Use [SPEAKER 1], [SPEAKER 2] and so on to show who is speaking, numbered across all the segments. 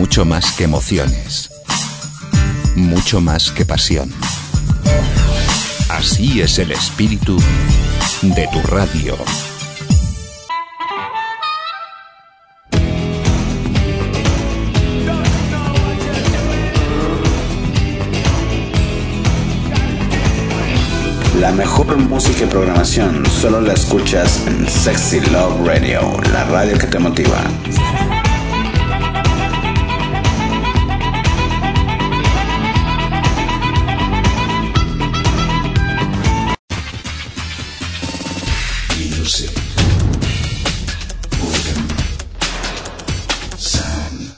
[SPEAKER 1] Mucho más que emociones. Mucho más que pasión. Así es el espíritu de tu radio.
[SPEAKER 2] La mejor música y programación solo la escuchas en Sexy Love Radio, la radio que te motiva.
[SPEAKER 3] Music. Organ. Sound.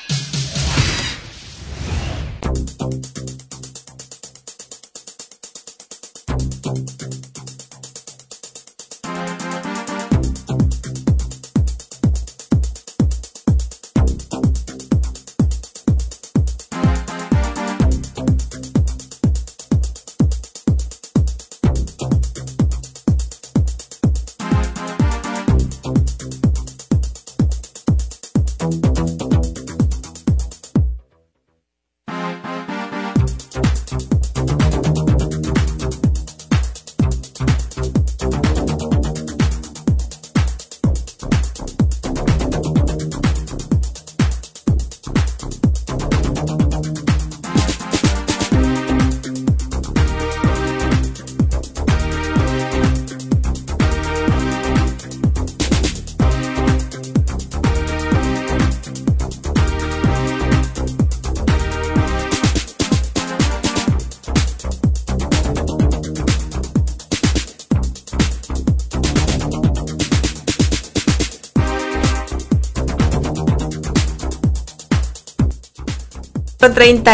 [SPEAKER 4] Con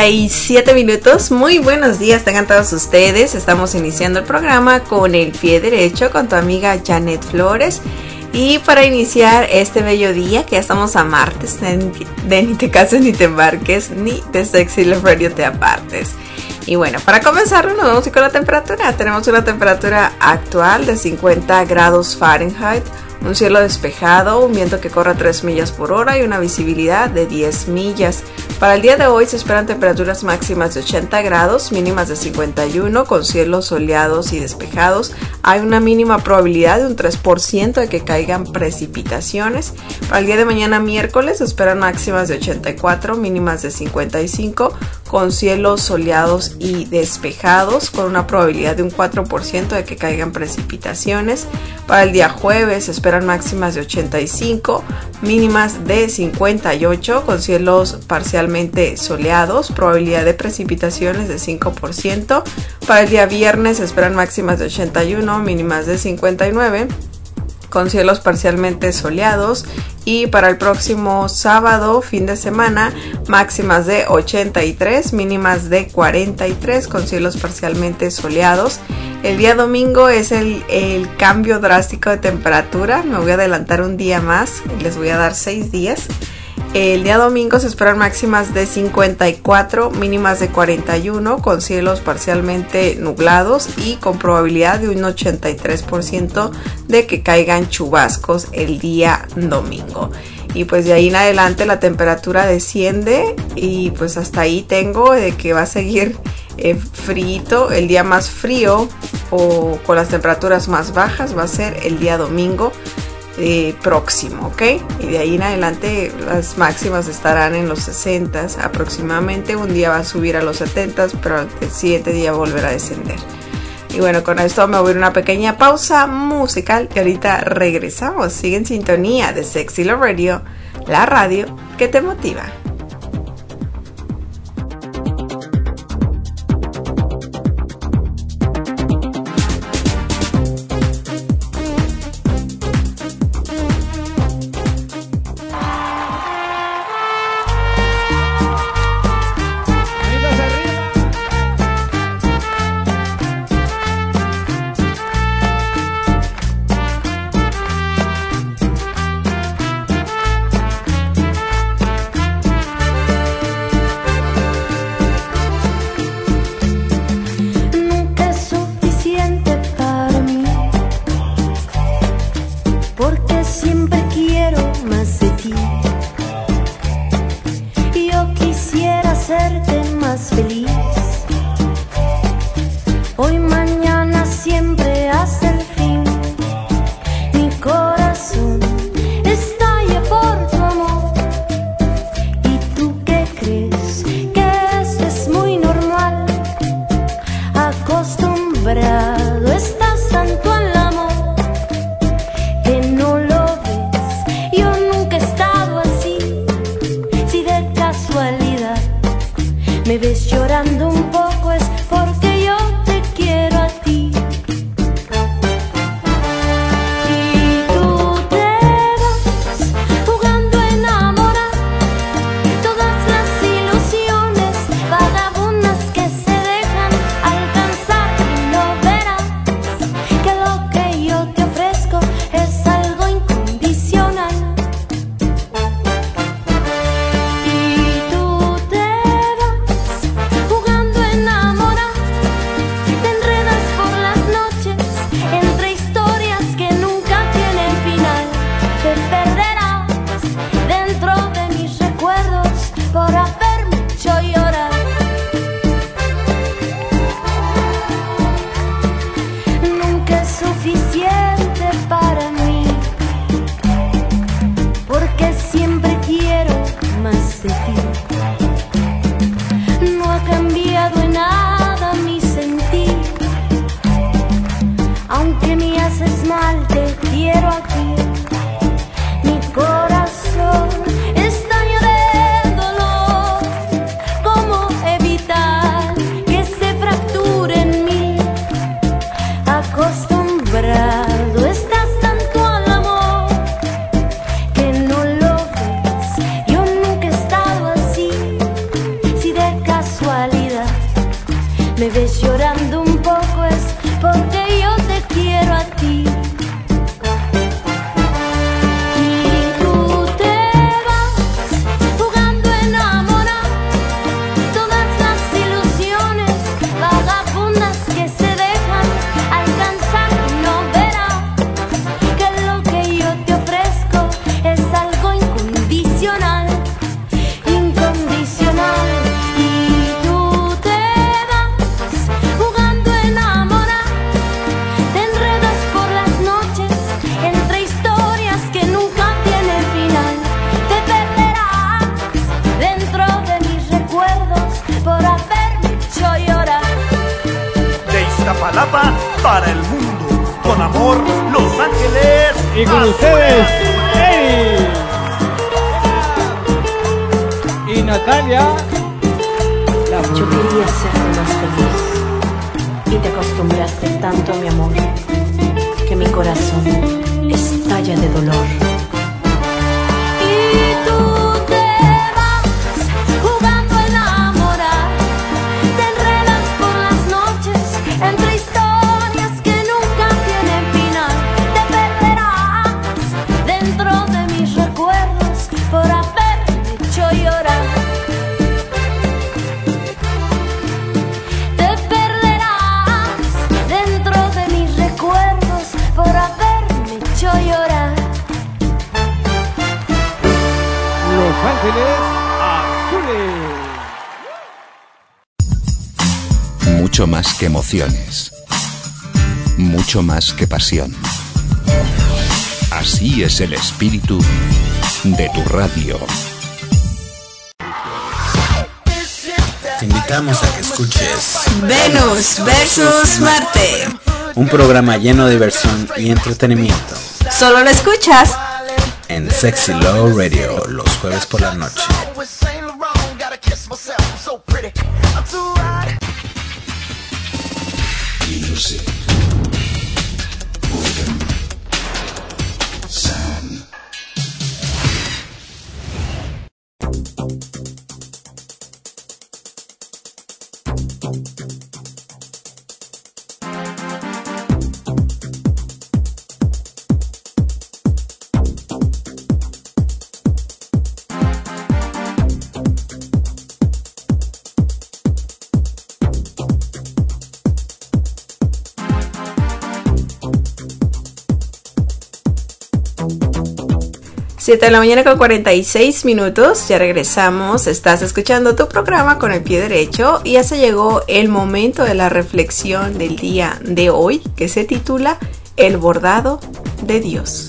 [SPEAKER 4] 37 minutos, muy buenos días tengan todos ustedes. Estamos iniciando el programa con el pie derecho con tu amiga Janet Flores. Y para iniciar este bello día, que ya estamos a martes, de ni te cases ni te embarques, ni de Sexy Love Radio te apartes. Y bueno, para comenzar nos vamos con la temperatura. Tenemos una temperatura actual de 50 grados Fahrenheit, un cielo despejado, un viento que corre a 3 millas por hora y una visibilidad de 10 millas. Para el día de hoy se esperan temperaturas máximas de 80 grados, mínimas de 51, con cielos soleados y despejados. Hay una mínima probabilidad de un 3% de que caigan precipitaciones. Para el día de mañana miércoles se esperan máximas de 84, mínimas de 55, con cielos soleados y despejados, con una probabilidad de un 4% de que caigan precipitaciones. Para el día jueves se esperan máximas de 85, mínimas de 58, con cielos parcialmente soleados, probabilidad de precipitaciones de 5%. Para el día viernes se esperan máximas de 81, mínimas de 59, con cielos parcialmente soleados. Y para el próximo sábado, fin de semana, máximas de 83, mínimas de 43, con cielos parcialmente soleados. El día domingo es el cambio drástico de temperatura. Me voy a adelantar un día más, les voy a dar 6 días. El día domingo se esperan máximas de 54, mínimas de 41, con cielos parcialmente nublados y con probabilidad de un 83% de que caigan chubascos el día domingo. Y pues de ahí en adelante la temperatura desciende y pues hasta ahí tengo de que va a seguir frío. El día más frío o con las temperaturas más bajas va a ser el día domingo próximo, ¿ok? Y de ahí en adelante las máximas estarán en los 60 aproximadamente. Un día va a subir a los 70, pero el siguiente día volverá a descender. Y bueno, con esto me voy a ir a una pequeña pausa musical y ahorita regresamos. Sigue en sintonía de Sexy Love Radio, la radio que te motiva.
[SPEAKER 3] me ves llorando un poco es porque yo te quiero a ti. Y tú te vas jugando a enamorar todas las ilusiones vagabundas que se dejan alcanzar y no verás que lo que yo te ofrezco es algo incondicional. Y tú te vas jugando a enamorar, te enredas por las noches entre historias que nunca tienen final. Te perderás dentro de mis recuerdos por haberme hecho llorar. Nunca es suficiente para mí, porque siempre quiero más de ti. No ha cambiado en nada mi sentir, aunque me haces mal, te quiero aquí. Mi corazón estalla de dolor. ¿Cómo evitar que se fracture en mí? Acostumbrado estás tanto al amor que no lo ves. Yo nunca he estado así. Si de casualidad me ves llorando un poco es porque yo te quiero a ti. Y tú te vas jugando a enamorar todas las ilusiones vagabundas que se dejan alcanzar y no verás que lo que yo te ofrezco es algo incondicional, incondicional. Y tú te vas jugando a enamorar, te enredas por las noches entre historias que nunca tienen final. Te perderás dentro de mis recuerdos por haberme hecho llorar.
[SPEAKER 5] De Iztapalapa para el mundo, con amor, Los Ángeles.
[SPEAKER 6] Y con ustedes, Eri y Natalia.
[SPEAKER 7] Yo quería serte más feliz y te acostumbraste tanto a mi amor que mi corazón estalla de dolor.
[SPEAKER 3] Y tú te vas jugando a enamorar, te enredas por las noches entre historias que nunca tienen final. Te perderás dentro de mis recuerdos por haberme hecho llorar. Te perderás dentro de mis recuerdos por haberme hecho llorar.
[SPEAKER 6] Los Ángeles Azules.
[SPEAKER 1] Mucho más que emociones. Mucho más que pasión. Así es el espíritu de tu radio.
[SPEAKER 2] Te invitamos a que escuches
[SPEAKER 4] Venus versus Marte.
[SPEAKER 2] un programa lleno de diversión y entretenimiento
[SPEAKER 4] Solo lo escuchas
[SPEAKER 2] en Sexy Love Radio los jueves por la noche.
[SPEAKER 1] Music. Rhythm. Sound.
[SPEAKER 4] 7 de la mañana con 46 minutos, ya regresamos, estás escuchando tu programa con el pie derecho y ya se llegó el momento de la reflexión del día de hoy que se titula El bordado de Dios.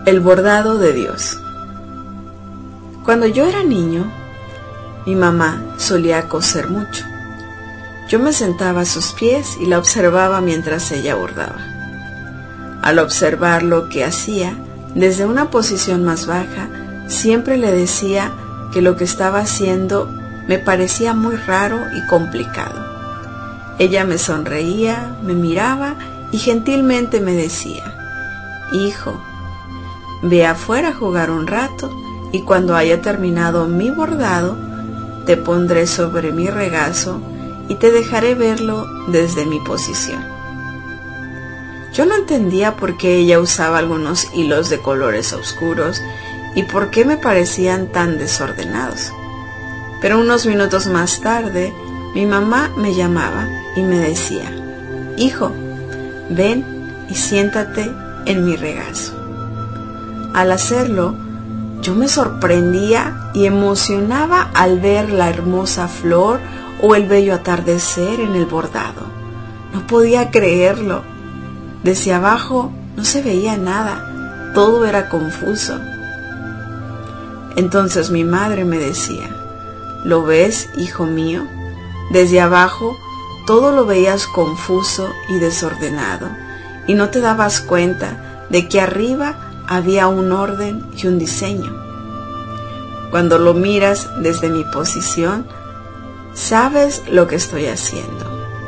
[SPEAKER 4] El bordado de Dios. Cuando yo era niño, mi mamá solía coser mucho. Yo me sentaba a sus pies y la observaba mientras ella bordaba. Al observar lo que hacía, desde una posición más baja, siempre le decía que lo que estaba haciendo me parecía muy raro y complicado. Ella me sonreía, me miraba y gentilmente me decía: hijo, ve afuera a jugar un rato y cuando haya terminado mi bordado, te pondré sobre mi regazo y te dejaré verlo desde mi posición. Yo no entendía por qué ella usaba algunos hilos de colores oscuros y por qué me parecían tan desordenados. Pero unos minutos más tarde, mi mamá me llamaba y me decía: hijo, ven y siéntate en mi regazo. Al hacerlo, yo me sorprendía y emocionaba al ver la hermosa flor o el bello atardecer en el bordado. No podía creerlo. Desde abajo no se veía nada, todo era confuso. Entonces mi madre me decía: ¿lo ves, hijo mío? Desde abajo todo lo veías confuso y desordenado, y no te dabas cuenta de que arriba había un orden y un diseño. Cuando lo miras desde mi posición, sabes lo que estoy haciendo.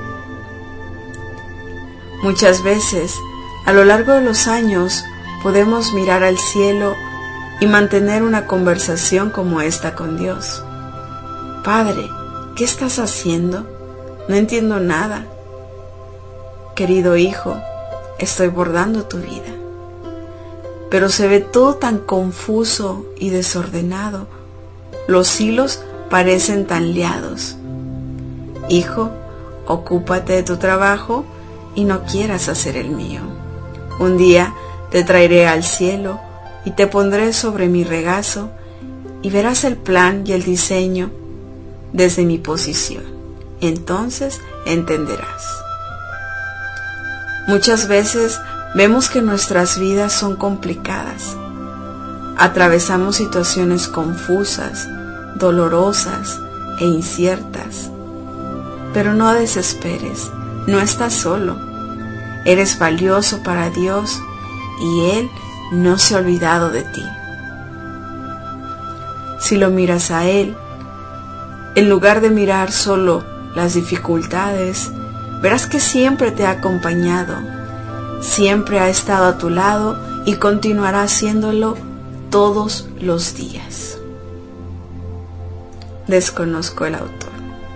[SPEAKER 4] Muchas veces, a lo largo de los años, podemos mirar al cielo y mantener una conversación como esta con Dios. Padre, ¿qué estás haciendo? No entiendo nada. Querido hijo, estoy bordando tu vida. Pero se ve todo tan confuso y desordenado. Los hilos parecen tan liados. Hijo, ocúpate de tu trabajo y no quieras hacer el mío. Un día te traeré al cielo y te pondré sobre mi regazo y verás el plan y el diseño desde mi posición. Entonces entenderás. Muchas veces vemos que nuestras vidas son complicadas. Atravesamos situaciones confusas, dolorosas e inciertas. Pero no desesperes, no estás solo. Eres valioso para Dios y Él no se ha olvidado de ti. Si lo miras a Él, en lugar de mirar solo las dificultades, verás que siempre te ha acompañado, siempre ha estado a tu lado y continuará haciéndolo todos los días. Desconozco el autor.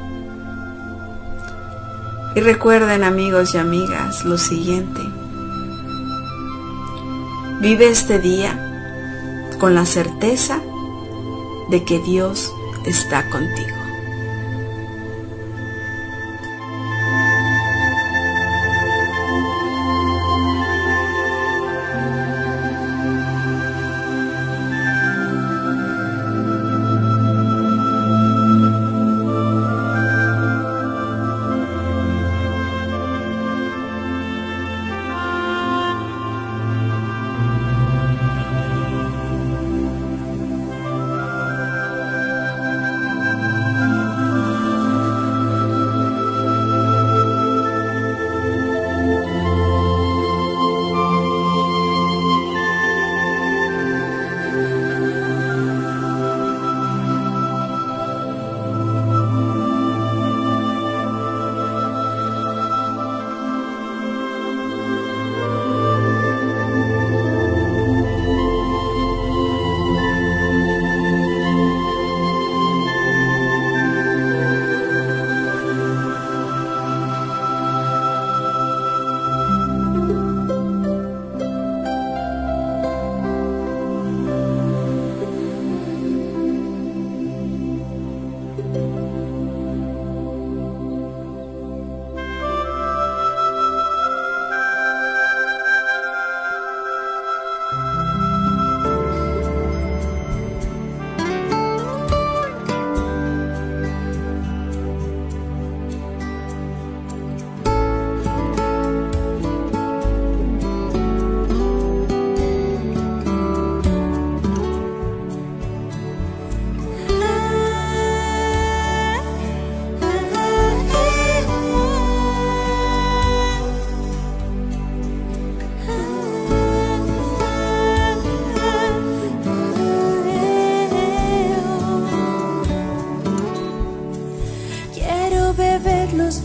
[SPEAKER 4] Y recuerden, amigos y amigas, lo siguiente: vive este día con la certeza de que Dios está contigo.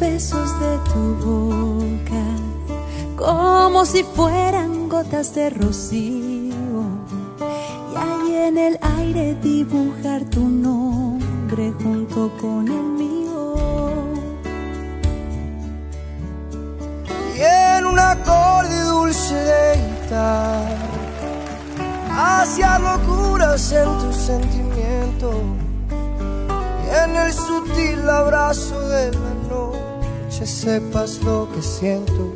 [SPEAKER 8] besos de tu boca, como si fueran gotas de rocío, y ahí en el aire dibujar tu nombre junto con el mío.
[SPEAKER 9] Y en un acorde dulce de guitarra, hacia locuras en tu sentimiento, y en el sutil abrazo de la noche sepas lo que siento.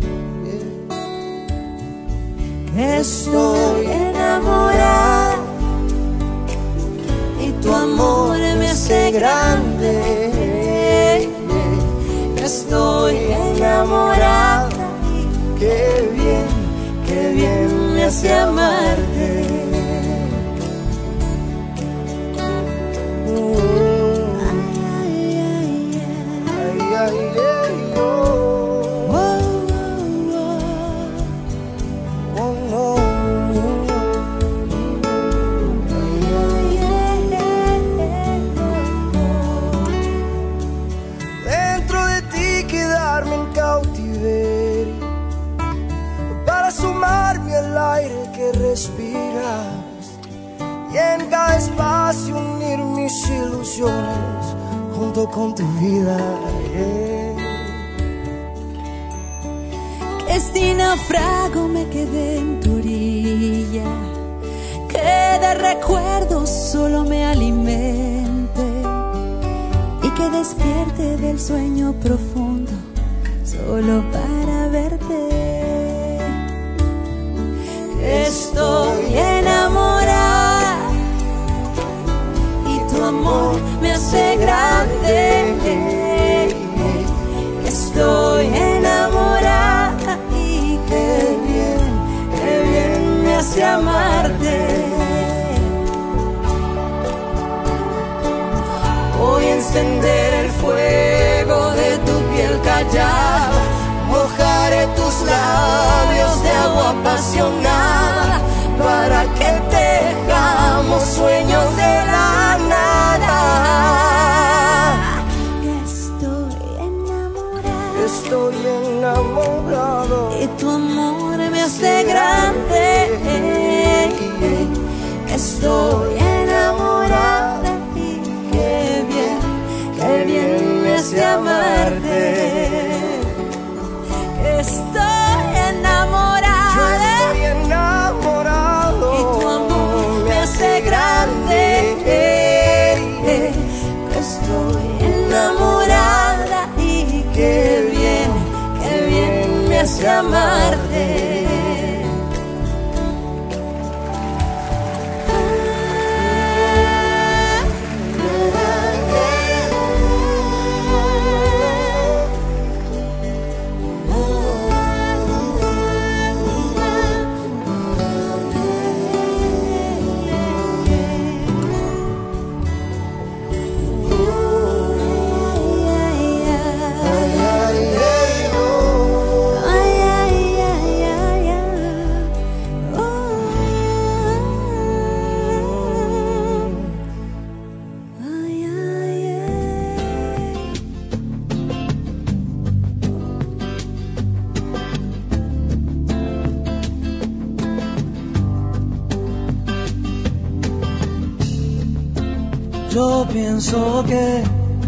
[SPEAKER 8] Que estoy enamorada y tu amor me hace grande. Estoy enamorada y qué bien me hace amarte.
[SPEAKER 9] Respiras y en cada espacio unir mis ilusiones junto con tu vida.
[SPEAKER 8] Que si naufrago me quedé en tu orilla, que de recuerdos solo me alimente y que despierte del sueño profundo solo para verte. Estoy enamorada y tu amor me hace grande. Estoy enamorada y qué bien me hace amarte. Voy a encender el fuego de tu piel callada, mojaré tus labios de agua apasionada para que tejamos sueños de la nada. Estoy enamorado y tu amor me hace grande. Estoy enamorada y qué bien me hace amarte. Estoy enamorado y tu amor me hace grande. Estoy enamorada y qué bien me hace amarte.
[SPEAKER 10] Yo pienso que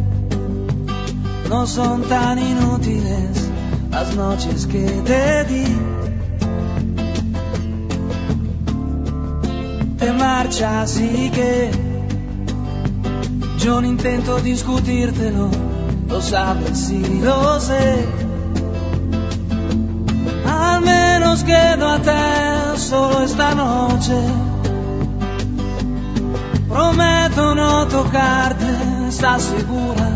[SPEAKER 10] no son tan inútiles las noches que te di. Te marchas y que yo no intento discutírtelo, lo sabes y lo sé. Al menos quedo a te solo esta noche. Prometo no tocarte, ¿estás segura?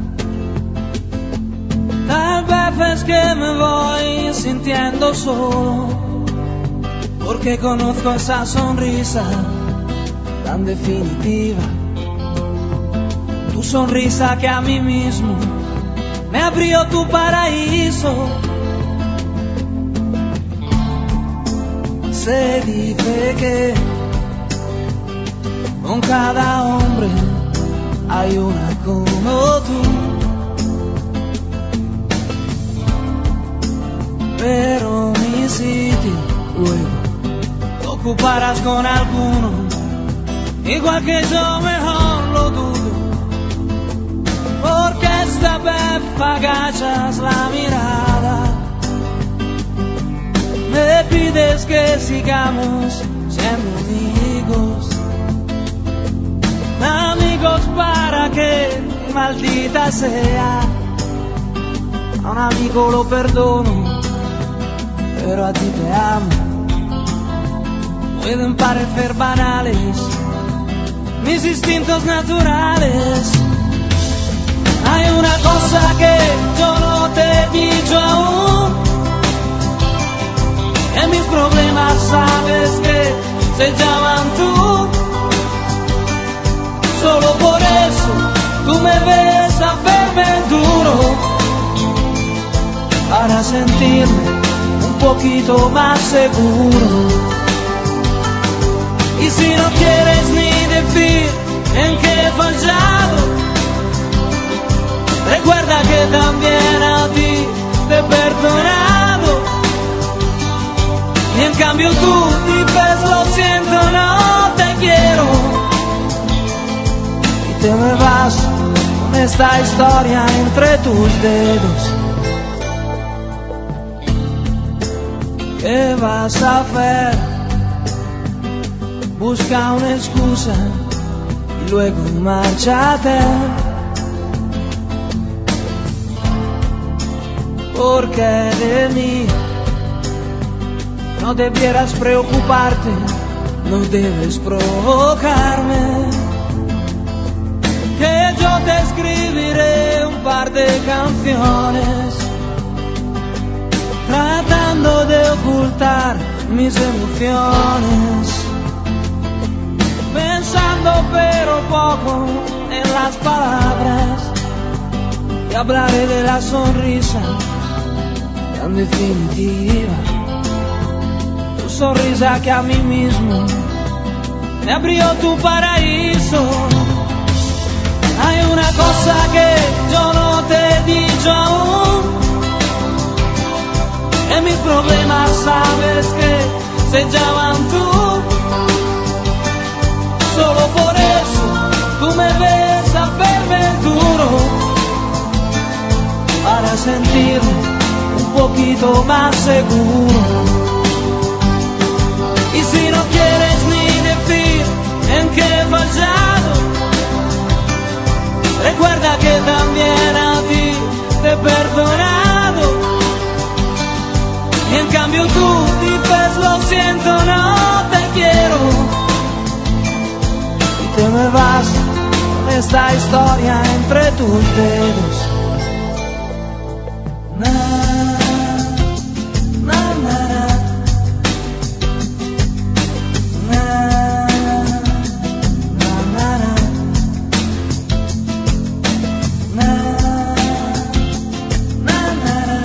[SPEAKER 10] Tal vez es que me voy sintiendo solo, porque conozco esa sonrisa tan definitiva. Tu sonrisa que a mí mismo me abrió tu paraíso. Se dice que con cada hombre hay una como tú. pero mi sitio luego lo ocuparás con alguno, igual que yo, mejor lo dudo, porque esta vez agachas la mirada, me pides que sigamos siendo amigos, amigos para que, maldita sea, a un amigo lo perdono, pero a ti te amo. Pueden parecer banales mis instintos naturales. Hay una cosa que yo no te he dicho aún, que mis problemas sabes que se llaman tú. Solo por eso tú me ves hacerme duro, para sentirme un poquito más seguro. Y si no quieres ni decir en qué he fallado, recuerda que también a ti te he perdonado. Y en cambio tú dices lo siento, no te quiero, y te me vas con esta historia entre tus dedos. ¿Qué vas a hacer? Busca una excusa y luego márchate, porque de mí no debieras preocuparte, no debes provocarme, que yo te escribiré un par de canciones, tratando de ocultar mis emociones, pensando pero poco en las palabras, y hablaré de la sonrisa tan definitiva, tu sonrisa que a mí mismo me abrió tu paraíso. Hay una cosa que yo no te he dicho aún, que mis problemas sabes que se llaman tú. Solo por eso tú me ves hacerme duro, para sentirme un poquito más seguro. Y si no quieres ni decir en qué he fallado, recuerda que también a ti te he perdonado. Y en cambio tú dices lo siento, no te quiero, te me vas con esta historia entre tus dedos. Na, na, na, na, na, na, na, na, na, na,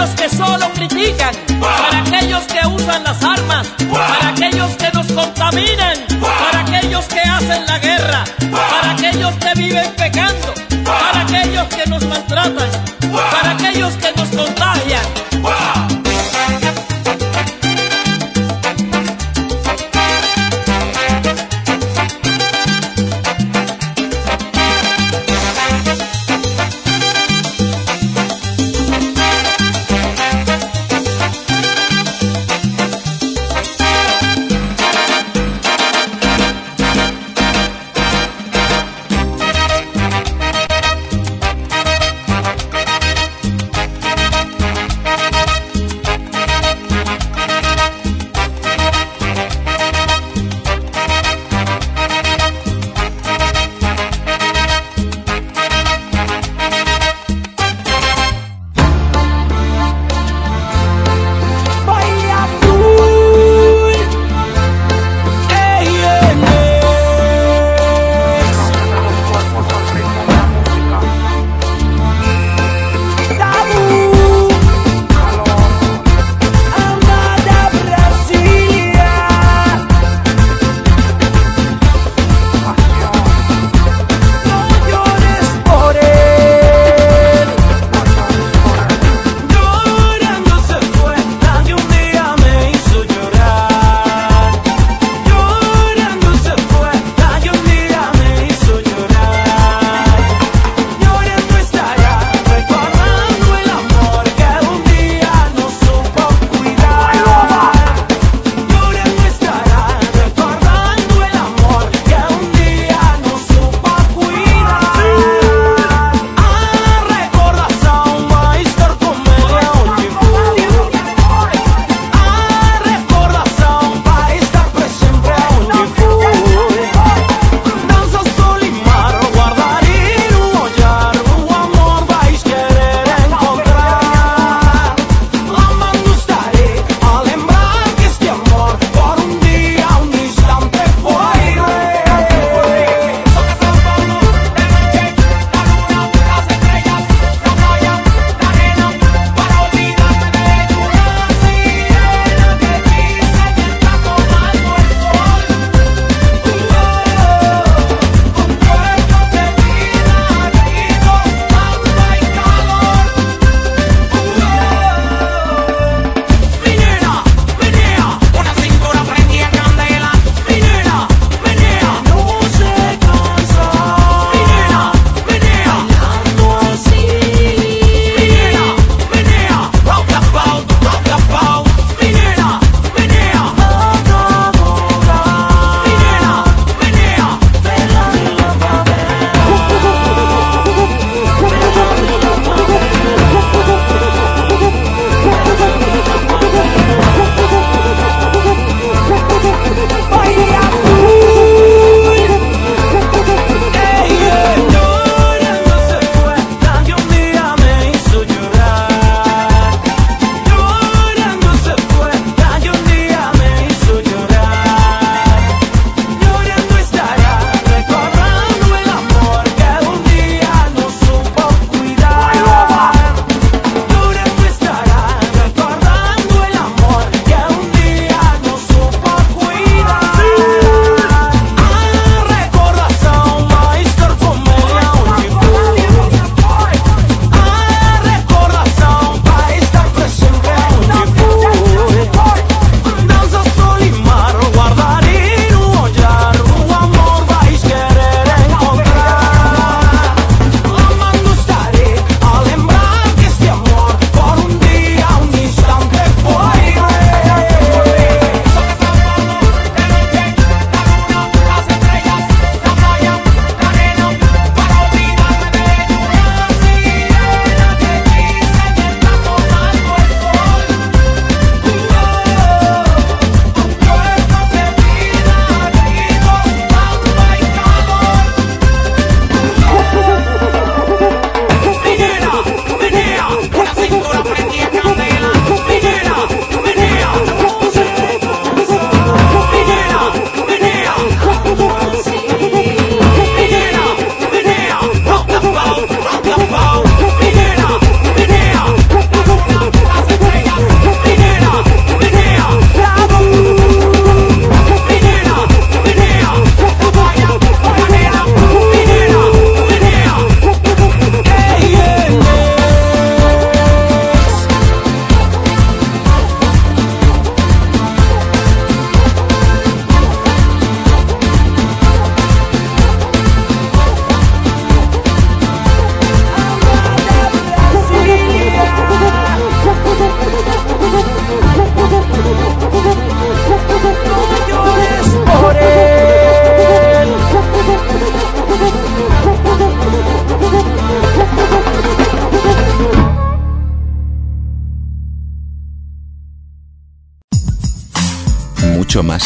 [SPEAKER 10] aquellos que solo critican, para aquellos que usan las armas, para aquellos que nos contaminan, para aquellos que hacen la guerra, para aquellos que viven pecando, para aquellos que nos maltratan, para aquellos que nos contagian.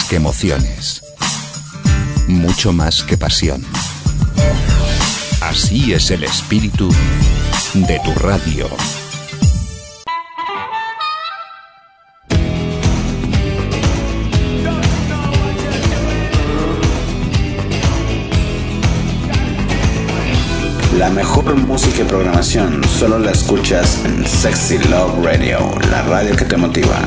[SPEAKER 1] que emociones. Mucho más que pasión. Así es el espíritu de tu radio.
[SPEAKER 2] La mejor música y programación solo la escuchas en Sexy Love Radio, la radio que te motiva.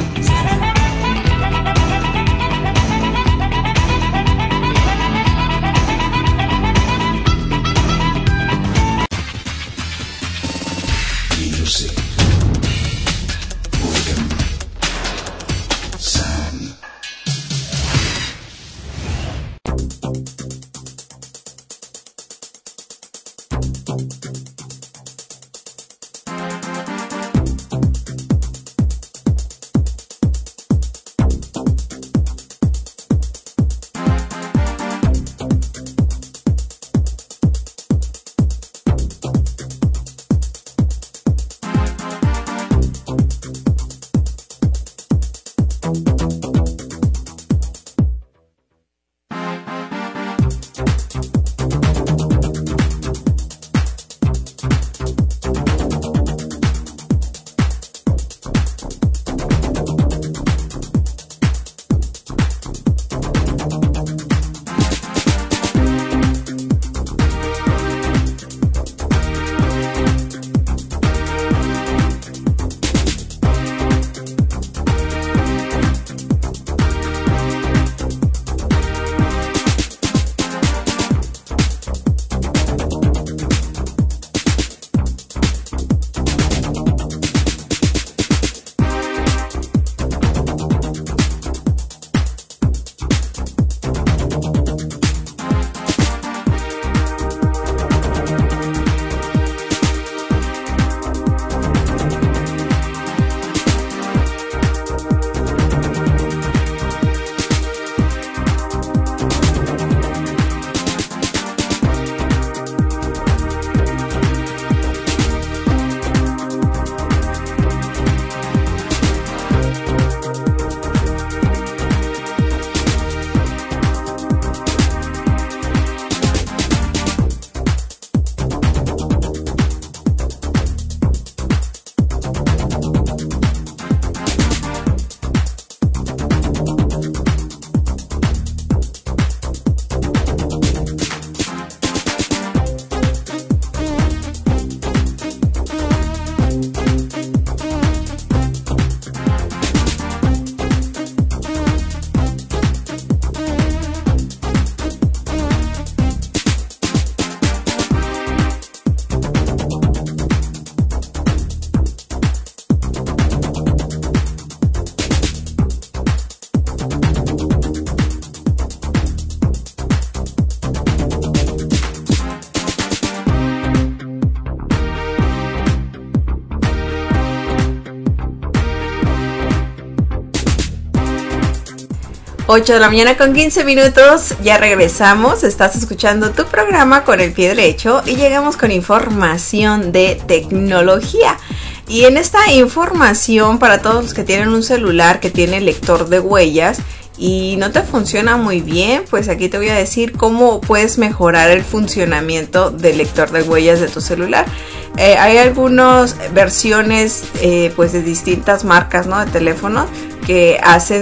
[SPEAKER 4] Ocho de la mañana con 15 minutos, ya regresamos, estás escuchando tu programa con el pie derecho y llegamos con información de tecnología. Y en esta información, para todos los que tienen un celular que tiene lector de huellas y no te funciona muy bien, pues aquí te voy a decir cómo puedes mejorar el funcionamiento del lector de huellas de tu celular. Hay algunas versiones pues de distintas marcas, ¿no?, de teléfonos que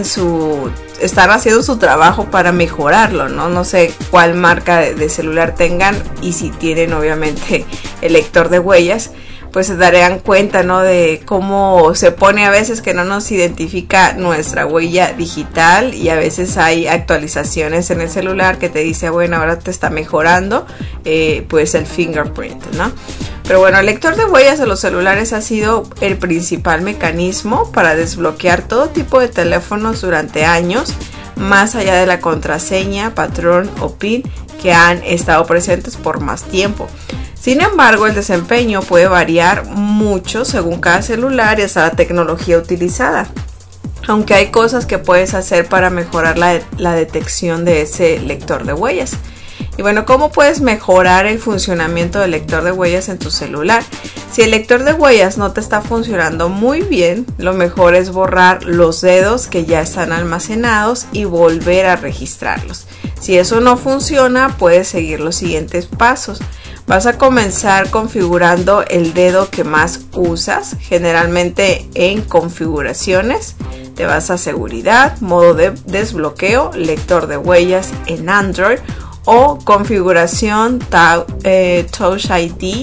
[SPEAKER 4] están haciendo su trabajo para mejorarlo, ¿no? No sé cuál marca de celular tengan y si tienen obviamente el lector de huellas, pues se darán cuenta, ¿no?, de cómo se pone a veces que no nos identifica nuestra huella digital y a veces hay actualizaciones en el celular que te dice, bueno, ahora te está mejorando pues el fingerprint, ¿no? Pero bueno, el lector de huellas de los celulares ha sido el principal mecanismo para desbloquear todo tipo de teléfonos durante años, más allá de la contraseña, patrón o PIN que han estado presentes por más tiempo. Sin embargo, el desempeño puede variar mucho según cada celular y hasta la tecnología utilizada, aunque hay cosas que puedes hacer para mejorar la detección de ese lector de huellas. Y bueno, ¿cómo puedes mejorar el funcionamiento del lector de huellas en tu celular? Si el lector de huellas no te está funcionando muy bien, lo mejor es borrar los dedos que ya están almacenados y volver a registrarlos. Si eso no funciona, puedes seguir los siguientes pasos. Vas a comenzar configurando el dedo que más usas, generalmente en configuraciones. Te vas a seguridad, modo de desbloqueo, lector de huellas en Android o configuración Touch ID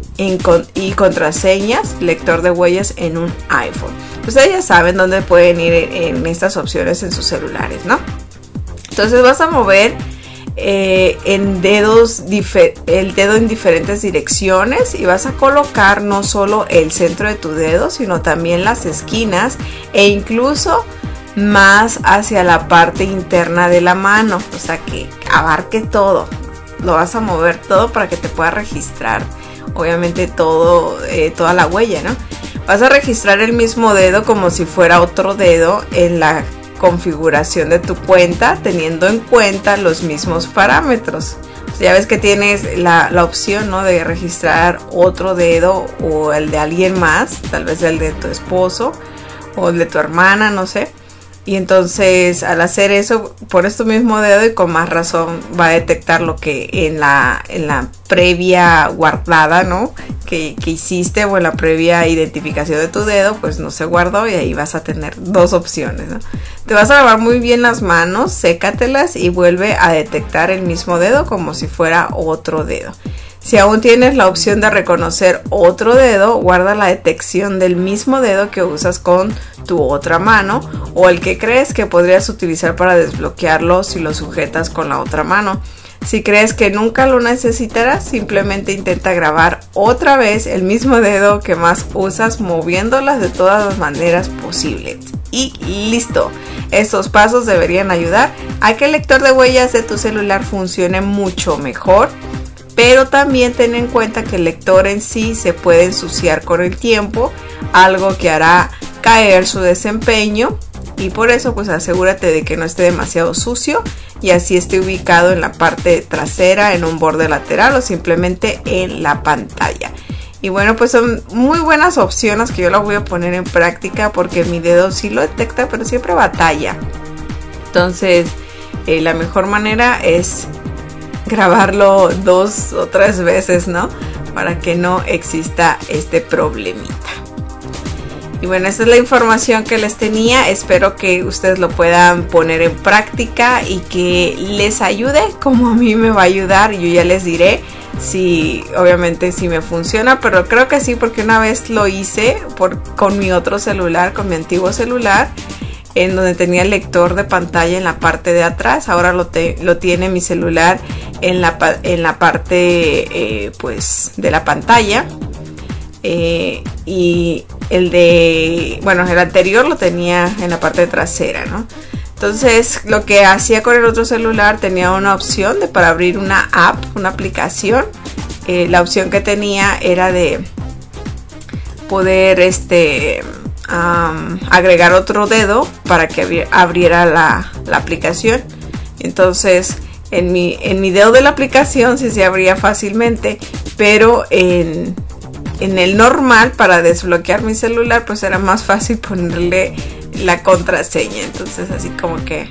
[SPEAKER 4] y contraseñas, lector de huellas en un iPhone. Ustedes ya saben dónde pueden ir en estas opciones en sus celulares, ¿no? Entonces vas a mover el dedo en diferentes direcciones y vas a colocar no solo el centro de tu dedo, sino también las esquinas e incluso más hacia la parte interna de la mano, o sea que abarque todo. Lo vas a mover todo para que te pueda registrar, obviamente toda la huella, ¿no? Vas a registrar el mismo dedo como si fuera otro dedo en la configuración de tu cuenta, teniendo en cuenta los mismos parámetros. O sea, ya ves que tienes la opción, ¿no?, de registrar otro dedo o el de alguien más, tal vez el de tu esposo o el de tu hermana, no sé. Y entonces al hacer eso, pones tu mismo dedo y con más razón va a detectar lo que en la previa guardada, ¿no?, que hiciste, o en la previa identificación de tu dedo, pues no se guardó, y ahí vas a tener dos opciones, ¿no? Te vas a lavar muy bien las manos, sécatelas y vuelve a detectar el mismo dedo como si fuera otro dedo. Si aún tienes la opción de reconocer otro dedo, guarda la detección del mismo dedo que usas con tu otra mano o el que crees que podrías utilizar para desbloquearlo si lo sujetas con la otra mano. Si crees que nunca lo necesitarás, simplemente intenta grabar otra vez el mismo dedo que más usas, moviéndolas de todas las maneras posibles. Y listo. Estos pasos deberían ayudar a que el lector de huellas de tu celular funcione mucho mejor. Pero también ten en cuenta que el lector en sí se puede ensuciar con el tiempo, algo que hará caer su desempeño, y por eso pues asegúrate de que no esté demasiado sucio y así esté ubicado en la parte trasera, en un borde lateral o simplemente en la pantalla. Y bueno, pues son muy buenas opciones que yo las voy a poner en práctica porque mi dedo sí lo detecta, pero siempre batalla. Entonces la mejor manera es grabarlo 2 o 3 veces, ¿no?, para que no exista este problemita. Y bueno, esta es la información que les tenía. Espero que ustedes lo puedan poner en práctica y que les ayude como a mí me va a ayudar. Yo ya les diré si, obviamente, si me funciona, pero creo que sí, porque una vez lo hice con mi otro celular, con mi antiguo celular, en donde tenía el lector de pantalla en la parte de atrás. Ahora lo tiene mi celular en la parte pues de la pantalla, y el anterior lo tenía en la parte trasera, ¿no? Entonces lo que hacía con el otro celular, tenía una opción para abrir una app, una aplicación. La opción que tenía era de poder agregar otro dedo para que abriera la aplicación. Entonces en mi dedo de la aplicación sí se abría fácilmente, pero en el normal, para desbloquear mi celular, pues era más fácil ponerle la contraseña. Entonces así como que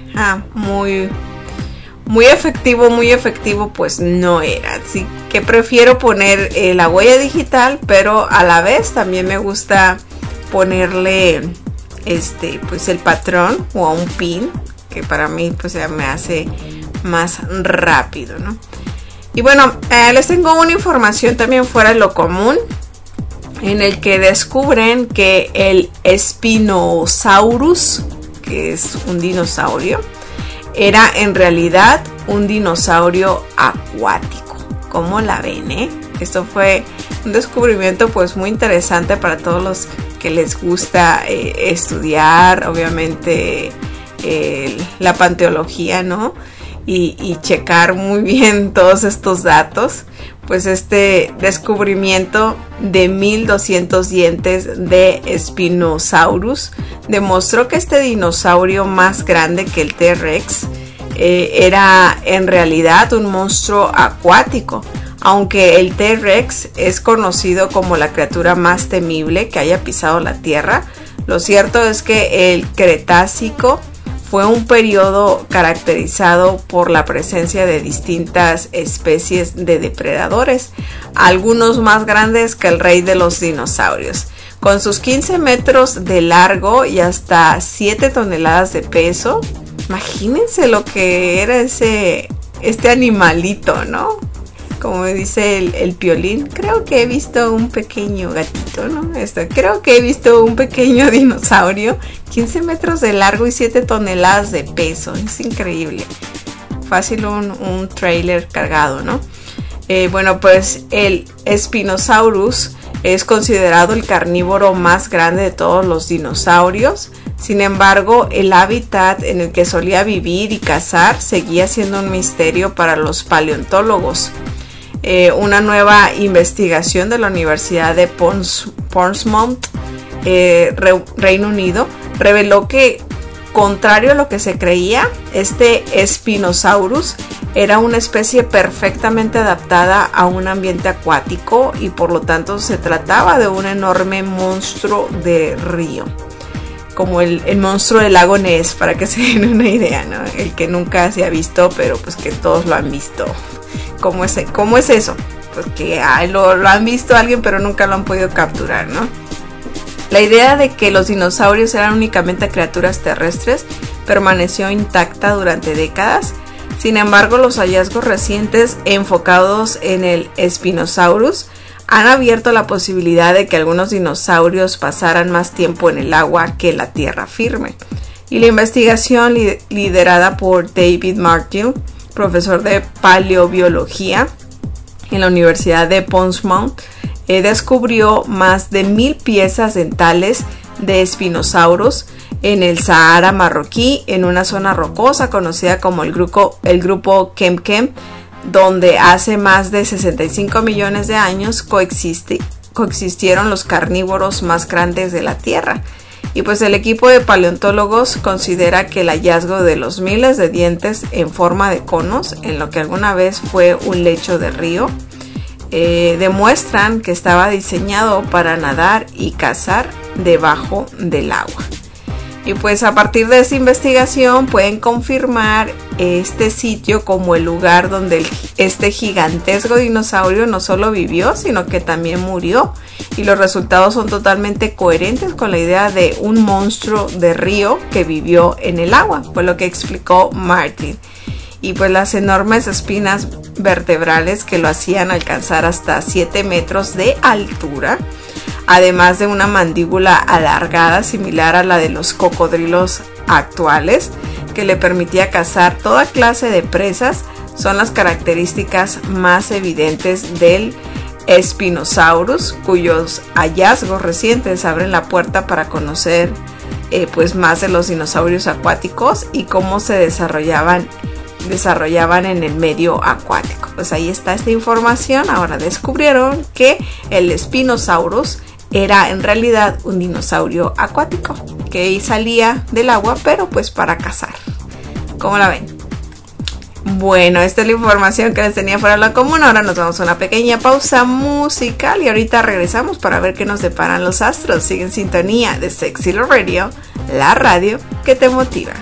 [SPEAKER 4] muy efectivo pues no era. Así que prefiero poner la huella digital, pero a la vez también me gusta ponerle pues el patrón o un pin, que para mí pues ya me hace más rápido, ¿no? Y bueno, les tengo una información también fuera de lo común, en el que descubren que el Spinosaurus, que es un dinosaurio, era en realidad un dinosaurio acuático. ¿Cómo la ven, Esto fue un descubrimiento pues muy interesante para todos los que les gusta estudiar, obviamente, la paleontología, ¿no? Y checar muy bien todos estos datos. Pues este descubrimiento de 1200 dientes de Spinosaurus demostró que este dinosaurio más grande que el T-Rex era en realidad un monstruo acuático. Aunque el T-Rex es conocido como la criatura más temible que haya pisado la Tierra, lo cierto es que el Cretácico fue un periodo caracterizado por la presencia de distintas especies de depredadores, algunos más grandes que el rey de los dinosaurios. Con sus 15 metros de largo y hasta 7 toneladas de peso, imagínense lo que era este animalito, ¿no? Como dice el Piolín, creo que he visto un pequeño gatito, ¿no? Creo que he visto un pequeño dinosaurio, 15 metros de largo y 7 toneladas de peso, es increíble. Fácil un trailer cargado, ¿no? Bueno, pues el Spinosaurus es considerado el carnívoro más grande de todos los dinosaurios. Sin embargo, el hábitat en el que solía vivir y cazar seguía siendo un misterio para los paleontólogos. Una nueva investigación de la Universidad de Portsmouth, Reino Unido, reveló que, contrario a lo que se creía, este Spinosaurus era una especie perfectamente adaptada a un ambiente acuático y por lo tanto se trataba de un enorme monstruo de río, como el monstruo del lago Ness, para que se den una idea, ¿no? El que nunca se ha visto, pero pues que todos lo han visto. ¿Cómo es eso? Pues que lo han visto alguien, pero nunca lo han podido capturar, ¿no? La idea de que los dinosaurios eran únicamente criaturas terrestres permaneció intacta durante décadas. Sin embargo, los hallazgos recientes enfocados en el Spinosaurus han abierto la posibilidad de que algunos dinosaurios pasaran más tiempo en el agua que en la tierra firme. Y la investigación liderada por David Martin, profesor de paleobiología en la Universidad de Portsmouth, descubrió más de 1000 piezas dentales de Spinosaurus en el Sahara marroquí, en una zona rocosa conocida como el grupo Kemkem, donde hace más de 65 millones de años coexistieron los carnívoros más grandes de la Tierra. Y pues el equipo de paleontólogos considera que el hallazgo de los miles de dientes en forma de conos, en lo que alguna vez fue un lecho de río, demuestran que estaba diseñado para nadar y cazar debajo del agua. Y pues a partir de esta investigación pueden confirmar este sitio como el lugar donde este gigantesco dinosaurio no solo vivió, sino que también murió. Y los resultados son totalmente coherentes con la idea de un monstruo de río que vivió en el agua, fue lo que explicó Martin. Y pues las enormes espinas vertebrales que lo hacían alcanzar hasta 7 metros de altura, además de una mandíbula alargada similar a la de los cocodrilos actuales, que le permitía cazar toda clase de presas, son las características más evidentes del Spinosaurus, cuyos hallazgos recientes abren la puerta para conocer pues más de los dinosaurios acuáticos y cómo se desarrollaban en el medio acuático. Pues ahí está esta información. Ahora descubrieron que el Spinosaurus era en realidad un dinosaurio acuático que salía del agua, pero pues para cazar. ¿Cómo la ven? Bueno, esta es la información que les tenía fuera de lo común. Ahora nos vamos a una pequeña pausa musical y ahorita regresamos para ver qué nos deparan los astros. Sigue en sintonía de Sexy Love Radio, la radio que te motiva.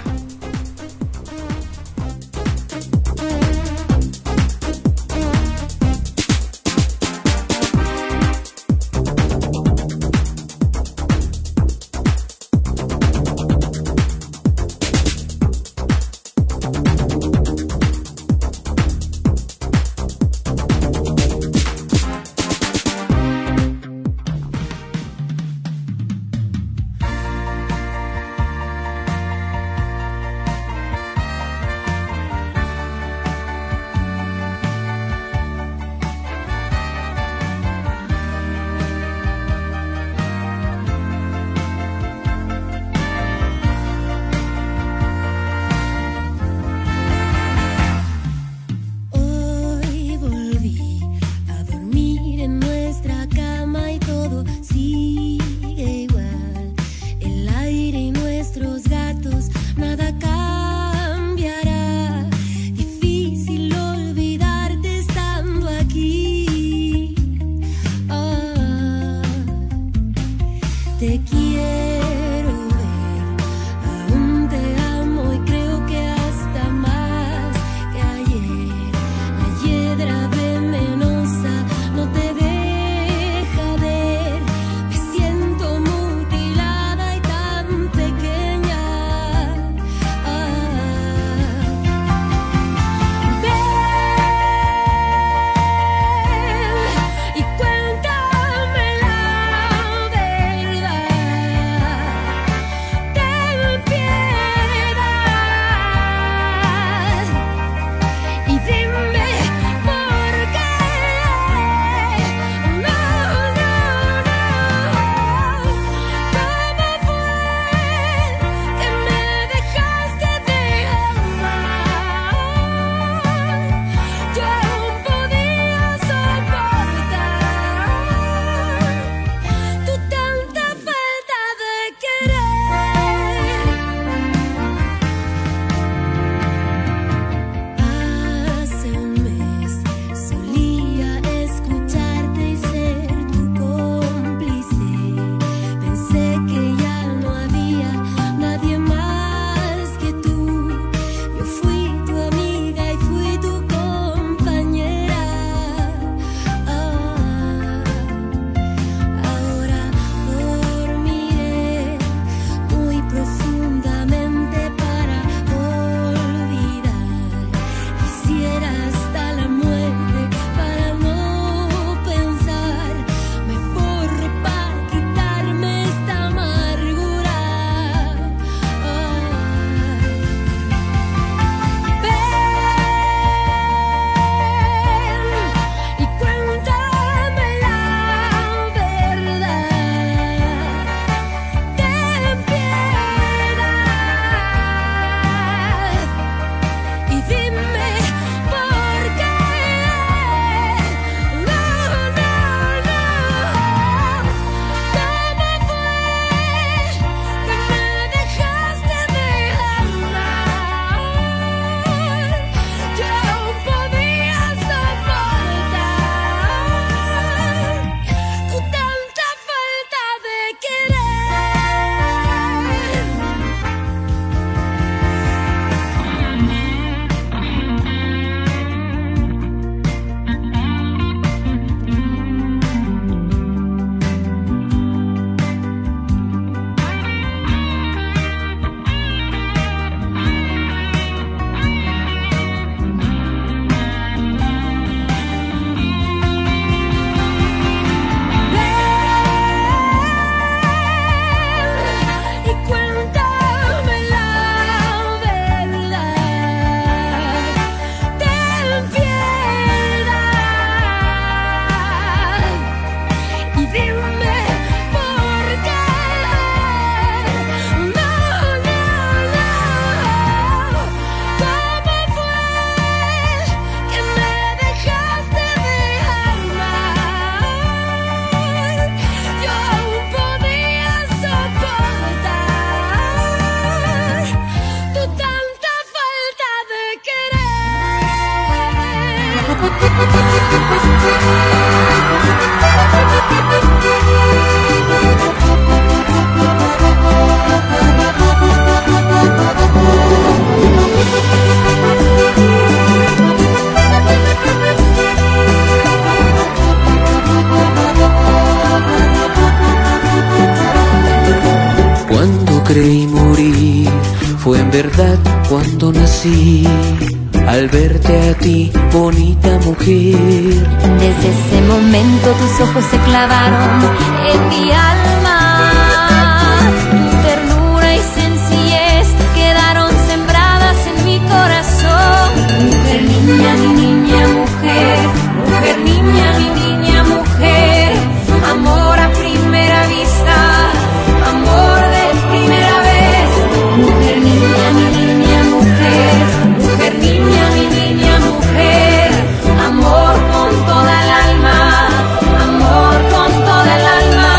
[SPEAKER 11] Creí morir, fue en verdad cuando nací, al verte a ti, bonita mujer.
[SPEAKER 3] Desde ese momento tus ojos se clavaron en mi alma, tu ternura y sencillez quedaron sembradas en mi corazón. Mujer, niña, mi niña, mujer, mujer, niña, mi niña, mujer, amor a primera vista, amor de primera vez. Mujer, niña, mi niña, mujer, mujer, niña, mi niña, mujer, amor con toda el alma, amor con toda el alma.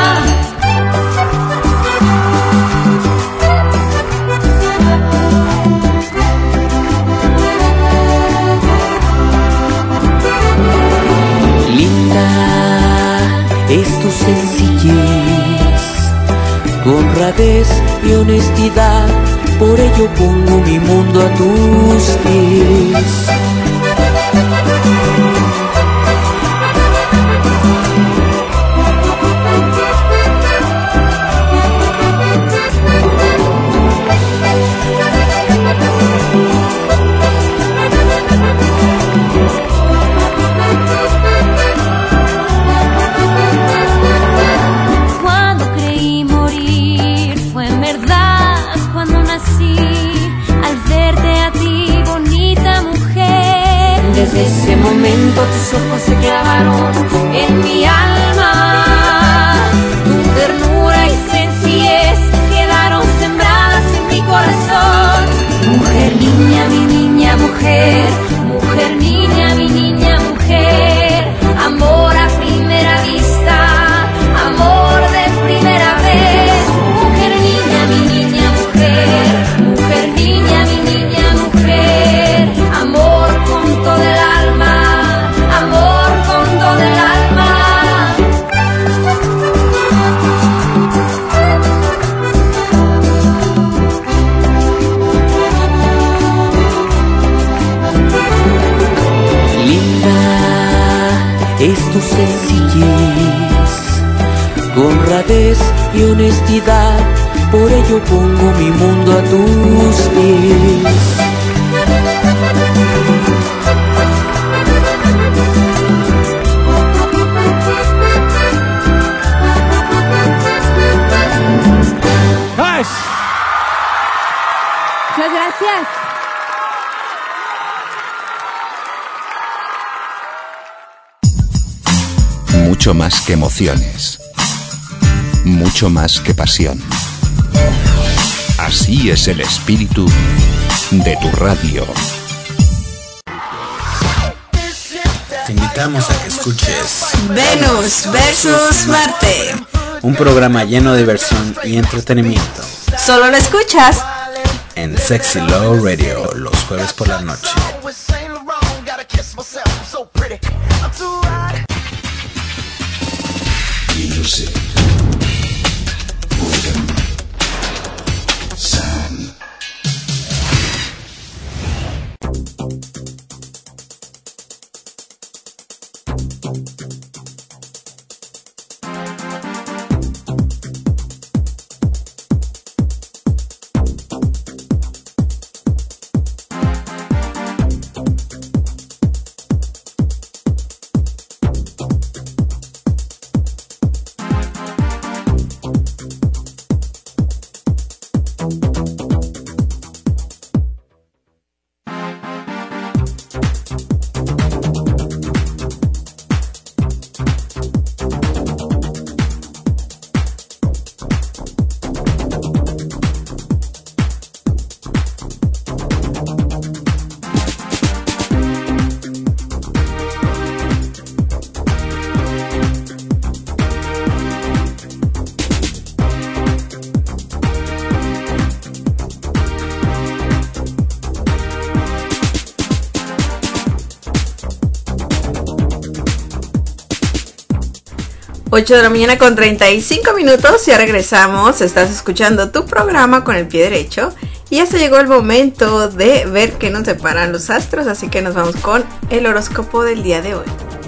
[SPEAKER 11] Linda es tu sencillez, tu honradez y honestidad, por ello pongo mi mundo a tus pies.
[SPEAKER 3] Desde ese momento tus ojos se clavaron en mi alma, tu ternura y sencillez quedaron sembradas en mi corazón. Mujer, niña, mi niña, mujer, mujer, niña, mi niña, mujer, amor a primera vista, amor de primera vez. Mujer, niña, mi niña, mujer, mujer, niña, mi niña, mujer, amor con todo el alma, amor con todo el alma.
[SPEAKER 11] Linda es tu sencillez, tu honradez y honestidad, por ello pongo mi mundo a tus pies.
[SPEAKER 12] Muchas gracias.
[SPEAKER 1] Mucho más que emociones. Mucho más que pasión. Así es el espíritu de tu radio.
[SPEAKER 2] Te invitamos a que escuches
[SPEAKER 4] Venus versus Marte.
[SPEAKER 2] un programa lleno de diversión y entretenimiento
[SPEAKER 4] Solo lo escuchas
[SPEAKER 2] en Sexy Love Radio los jueves por la noche.
[SPEAKER 1] Music. Rhythm. Sound.
[SPEAKER 4] 8 de la mañana con 35 minutos, ya regresamos, estás escuchando tu programa con el pie derecho y ya se llegó el momento de ver qué nos deparan los astros, así que nos vamos con el horóscopo del día de hoy.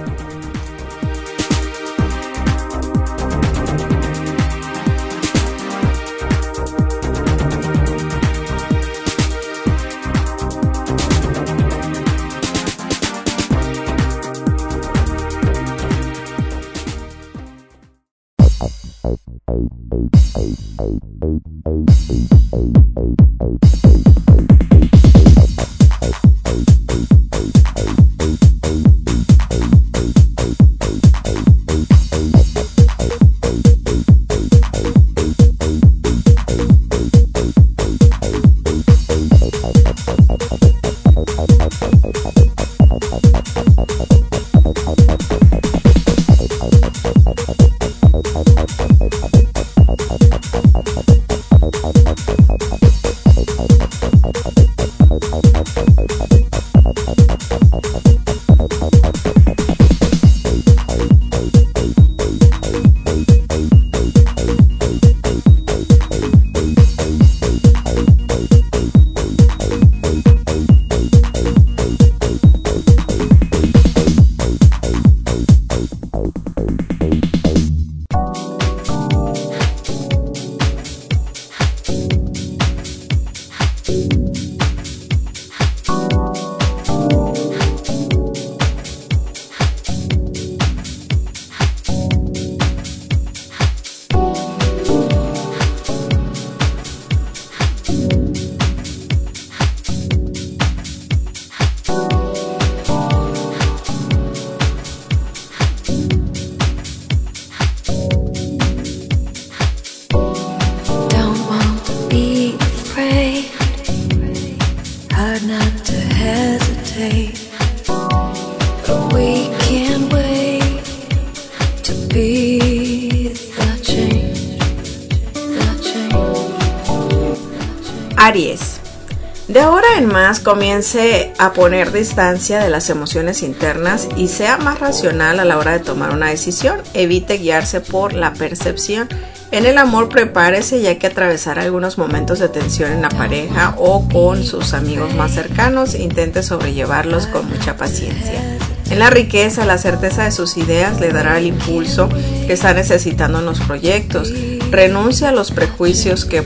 [SPEAKER 4] Aries, de ahora en más comience a poner distancia de las emociones internas y sea más racional a la hora de tomar una decisión. Evite guiarse por la percepción. En el amor, prepárese ya que atravesará algunos momentos de tensión en la pareja o con sus amigos más cercanos. Intente sobrellevarlos con mucha paciencia. En la riqueza, la certeza de sus ideas le dará el impulso que está necesitando en los proyectos. Renuncia a los prejuicios que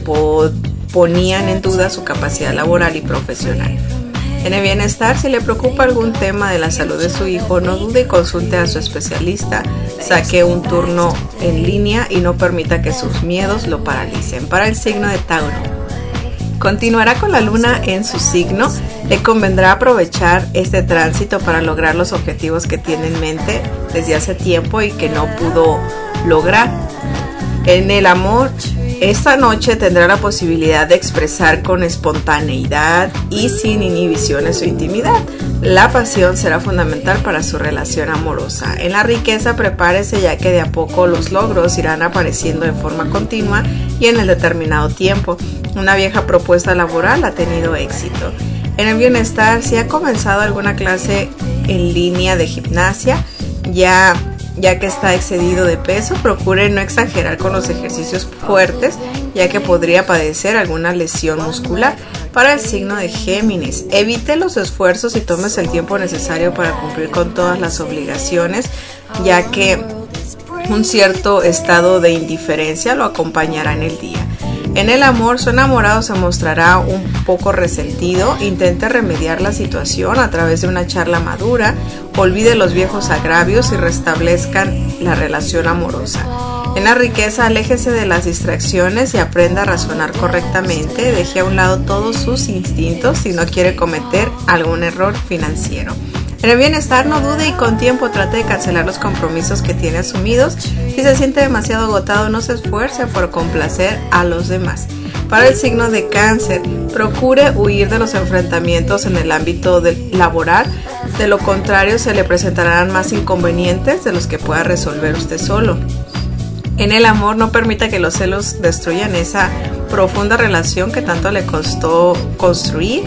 [SPEAKER 4] ponían en duda su capacidad laboral y profesional. En el bienestar, si le preocupa algún tema de la salud de su hijo, no dude y consulte a su especialista. Saque un turno en línea y no permita que sus miedos lo paralicen. Para el signo de Tauro, continuará con la luna en su signo. Le convendrá aprovechar este tránsito para lograr los objetivos que tiene en mente desde hace tiempo y que no pudo lograr. En el amor, esta noche tendrá la posibilidad de expresar con espontaneidad y sin inhibiciones su intimidad. La pasión será fundamental para su relación amorosa. En la riqueza, prepárese ya que de a poco los logros irán apareciendo de forma continua y en el determinado tiempo. Una vieja propuesta laboral ha tenido éxito. En el bienestar, si ha comenzado alguna clase en línea de gimnasia, ya que está excedido de peso, procure no exagerar con los ejercicios fuertes, ya que podría padecer alguna lesión muscular. Para el signo de Géminis, evite los esfuerzos y tomes el tiempo necesario para cumplir con todas las obligaciones, ya que un cierto estado de indiferencia lo acompañará en el día. En el amor, su enamorado se mostrará un poco resentido. Intente remediar la situación a través de una charla madura. Olvide los viejos agravios y restablezcan la relación amorosa. En la riqueza, aléjese de las distracciones y aprenda a razonar correctamente. Deje a un lado todos sus instintos si no quiere cometer algún error financiero. En el bienestar, no dude y con tiempo trate de cancelar los compromisos que tiene asumidos. Si se siente demasiado agotado, no se esfuerce por complacer a los demás. Para el signo de Cáncer, procure huir de los enfrentamientos en el ámbito laboral. De lo contrario, se le presentarán más inconvenientes de los que pueda resolver usted solo. En el amor, no permita que los celos destruyan esa profunda relación que tanto le costó construir.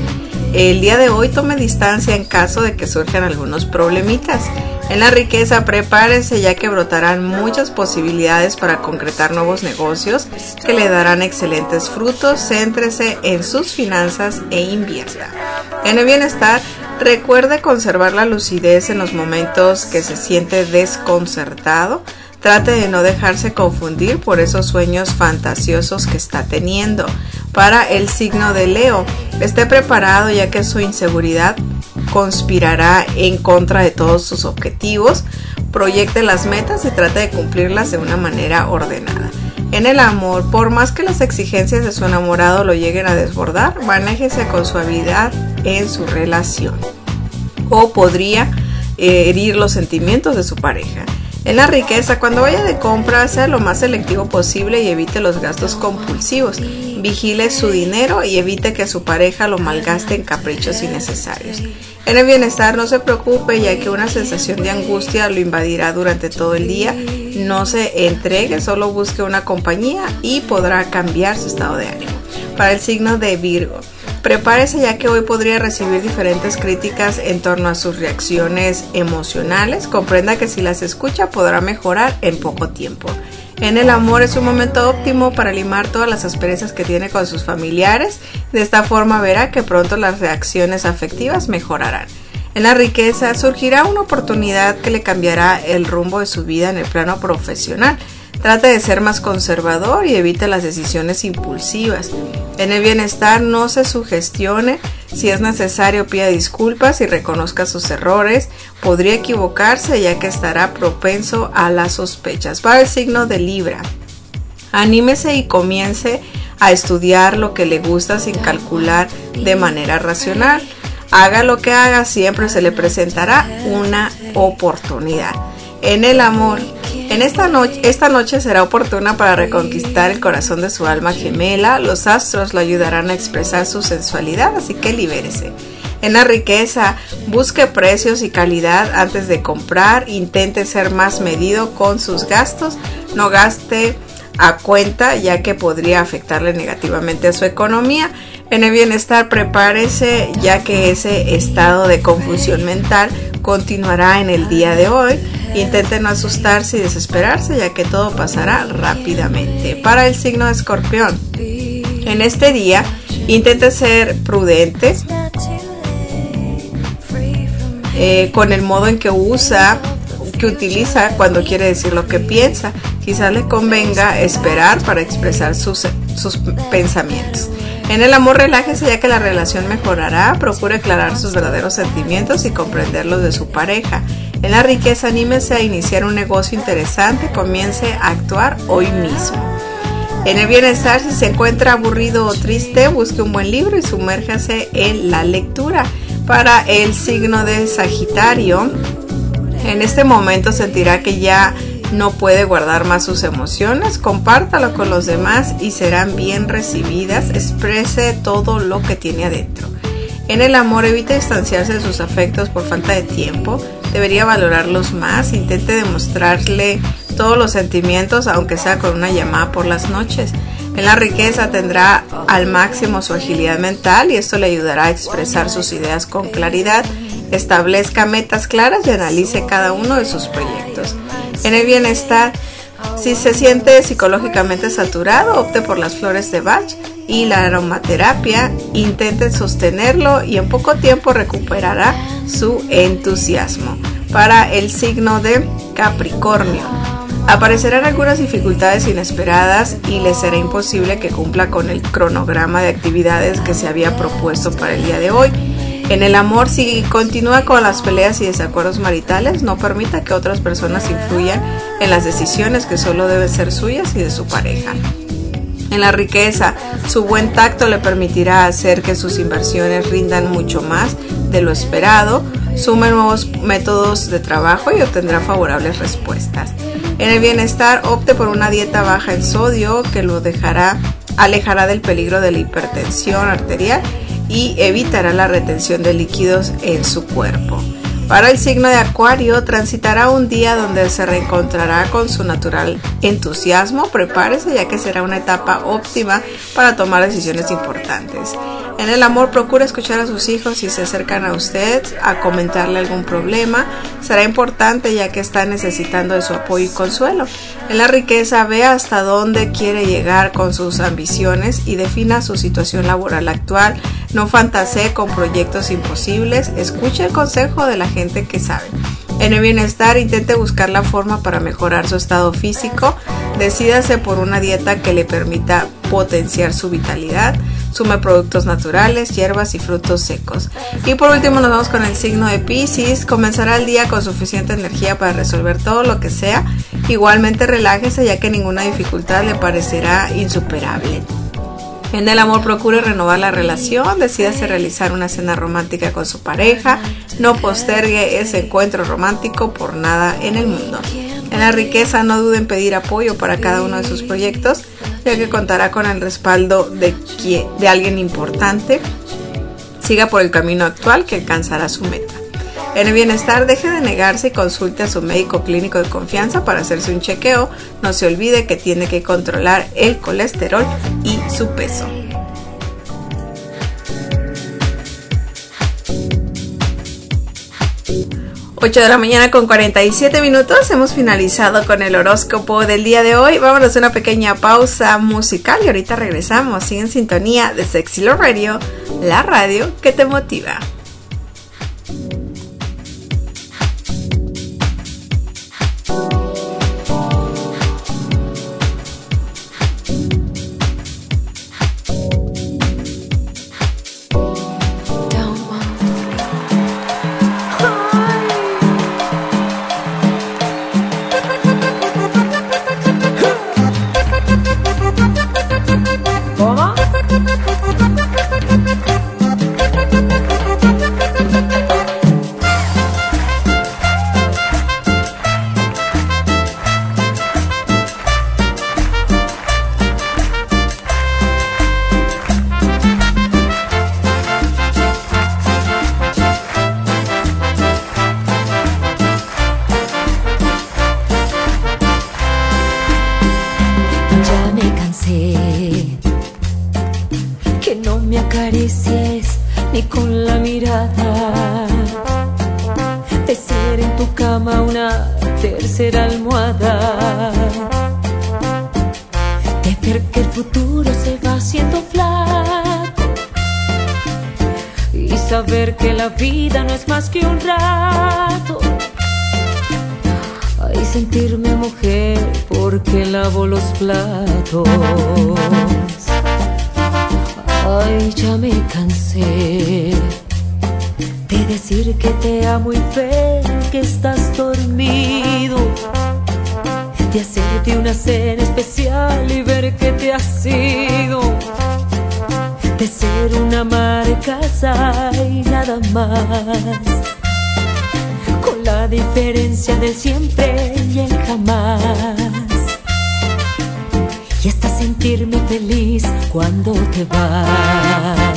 [SPEAKER 4] el día de hoy tome distancia en caso de que surjan algunos problemitas. En la riqueza, prepárese ya que brotarán muchas posibilidades para concretar nuevos negocios que le darán excelentes frutos. Céntrese en sus finanzas e invierta. En el bienestar, recuerde conservar la lucidez en los momentos que se siente desconcertado. Trate de no dejarse confundir por esos sueños fantasiosos que está teniendo. Para el signo de Leo, esté preparado ya que su inseguridad conspirará en contra de todos sus objetivos. Proyecte las metas y trate de cumplirlas de una manera ordenada. En el amor, por más que las exigencias de su enamorado lo lleguen a desbordar, manéjese con suavidad en su relación. O podría herir los sentimientos de su pareja. En la riqueza, cuando vaya de compra, sea lo más selectivo posible y evite los gastos compulsivos. Vigile su dinero y evite que su pareja lo malgaste en caprichos innecesarios. En el bienestar, no se preocupe ya que una sensación de angustia lo invadirá durante todo el día. No se entregue, solo busque una compañía y podrá cambiar su estado de ánimo. Para el signo de Virgo, prepárese ya que hoy podría recibir diferentes críticas en torno a sus reacciones emocionales. Comprenda que si las escucha podrá mejorar en poco tiempo. En el amor, es un momento óptimo para limar todas las asperezas que tiene con sus familiares. De esta forma verá que pronto las reacciones afectivas mejorarán. En la riqueza, surgirá una oportunidad que le cambiará el rumbo de su vida en el plano profesional. Trate de ser más conservador y evite las decisiones impulsivas. En el bienestar, no se sugestione. Si es necesario, pida disculpas y reconozca sus errores. Podría equivocarse ya que estará propenso a las sospechas. Para el signo de Libra, anímese y comience a estudiar lo que le gusta sin calcular de manera racional. Haga lo que haga, siempre se le presentará una oportunidad. En el amor, esta noche será oportuna para reconquistar el corazón de su alma gemela. Los astros lo ayudarán a expresar su sensualidad, así que libérese. En la riqueza, busque precios y calidad antes de comprar. Intente ser más medido con sus gastos. No gaste a cuenta ya que podría afectarle negativamente a su economía. En el bienestar, prepárese ya que ese estado de confusión mental continuará en el día de hoy. Intente no asustarse y desesperarse ya que todo pasará rápidamente. Para el signo de Escorpión, en este día intente ser prudente con el modo en que utiliza cuando quiere decir lo que piensa. Quizás le convenga esperar para expresar sus pensamientos. En el amor, relájese ya que la relación mejorará. Procure aclarar sus verdaderos sentimientos y comprender los de su pareja. En la riqueza, anímese a iniciar un negocio interesante. Comience a actuar hoy mismo. En el bienestar, si se encuentra aburrido o triste, busque un buen libro y sumérjase en la lectura. Para el signo de Sagitario, en este momento sentirá que ya no puede guardar más sus emociones. Compártalo con los demás y serán bien recibidas. Exprese todo lo que tiene adentro. En el amor, evite distanciarse de sus afectos por falta de tiempo. Debería valorarlos más. Intente demostrarle todos los sentimientos, aunque sea con una llamada por las noches. En la riqueza, tendrá al máximo su agilidad mental y esto le ayudará a expresar sus ideas con claridad. Establezca metas claras y analice cada uno de sus proyectos. En el bienestar, si se siente psicológicamente saturado, opte por las flores de Bach y la aromaterapia. Intente sostenerlo y en poco tiempo recuperará su entusiasmo. Para el signo de Capricornio, aparecerán algunas dificultades inesperadas y le será imposible que cumpla con el cronograma de actividades que se había propuesto para el día de hoy. En el amor, si continúa con las peleas y desacuerdos maritales, no permita que otras personas influyan en las decisiones que solo deben ser suyas y de su pareja. En la riqueza, su buen tacto le permitirá hacer que sus inversiones rindan mucho más de lo esperado. Sume nuevos métodos de trabajo y obtendrá favorables respuestas. En el bienestar, opte por una dieta baja en sodio que lo alejará del peligro de la hipertensión arterial y evitará la retención de líquidos en su cuerpo. Para el signo de Acuario, transitará un día donde se reencontrará con su natural entusiasmo. Prepárese ya que será una etapa óptima para tomar decisiones importantes. En el amor, procura escuchar a sus hijos si se acercan a usted a comentarle algún problema. Será importante ya que está necesitando de su apoyo y consuelo. En la riqueza, vea hasta dónde quiere llegar con sus ambiciones y defina su situación laboral actual. No fantasee con proyectos imposibles. Escuche el consejo de la gente que sabe. En el bienestar, intente buscar la forma para mejorar su estado físico. Decídase por una dieta que le permita potenciar su vitalidad. Sume productos naturales, hierbas y frutos secos. Y por último nos vamos con el signo de Piscis. Comenzará el día con suficiente energía para resolver todo lo que sea. Igualmente relájese ya que ninguna dificultad le parecerá insuperable. En el amor, procure renovar la relación, decídase realizar una cena romántica con su pareja, no postergue ese encuentro romántico por nada en el mundo. En la riqueza, no dude en pedir apoyo para cada uno de sus proyectos, ya que contará con el respaldo de alguien importante. Siga por el camino actual que alcanzará su meta. En el bienestar, deje de negarse y consulte a su médico clínico de confianza para hacerse un chequeo. No se olvide que tiene que controlar el colesterol y su peso. Ocho de la mañana con 47 minutos. Hemos finalizado con el horóscopo del día de hoy. Vámonos a una pequeña pausa musical y ahorita regresamos. Sigue en sintonía de Sexy Love Radio, la radio que te motiva.
[SPEAKER 11] Platos. Ay, ya me cansé de decir que te amo y ver que estás dormido, de hacerte una cena especial y ver que te has ido, de ser una ama de casa y nada más, con la diferencia del siempre y el jamás. Y hasta sentirme feliz cuando te vas.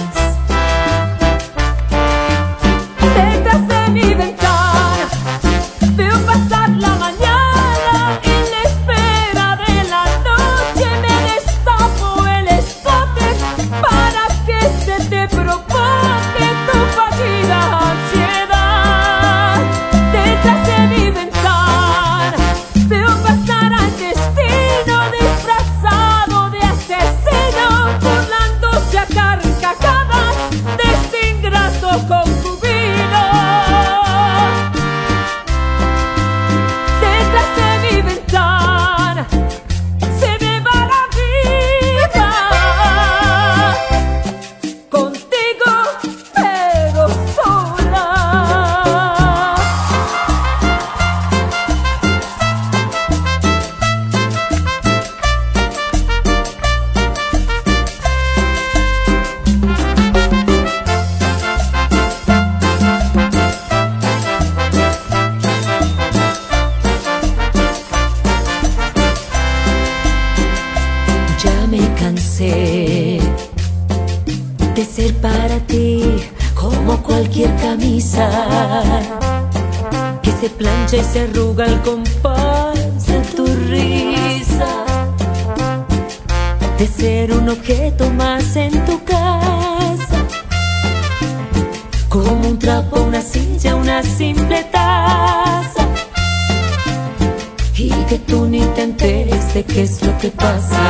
[SPEAKER 11] Detrás de mi ventana veo pasar la mañana y en la espera de la noche me destapo el escote para que se te provoque tu fallida ansiedad. Detrás de mi ventana veo pasar al destino disfrazado de asesino, burlándose a carcajadas de este ingrato concubino. Detrás de mi ventana se me va la vida, contigo pero sola. Ya me cansé de ser para ti como cualquier camisa que se plancha y se arruga al compás de tu risa, de ser un objeto más en tu casa como un trapo, una silla, una simple taza, y que tú ni te enteres de qué es lo que pasa.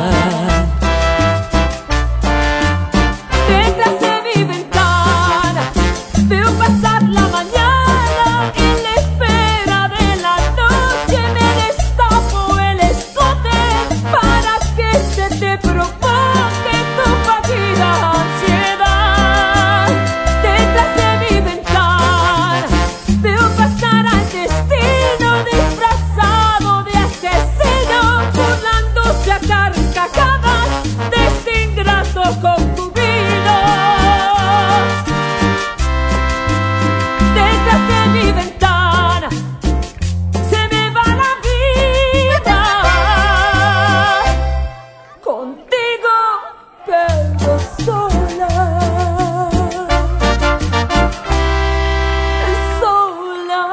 [SPEAKER 11] Detrás de mi ventana veo pasar la mañana, en la espera de la noche me destapo el escote para que se te provoque tu fallida ansiedad. Detrás de mi ventana veo pasar al destino disfrazado de asesino, burlándose a carcajadas de este ingrato concubino. Detrás de mi ventana se me va la vida, contigo pero sola, sola.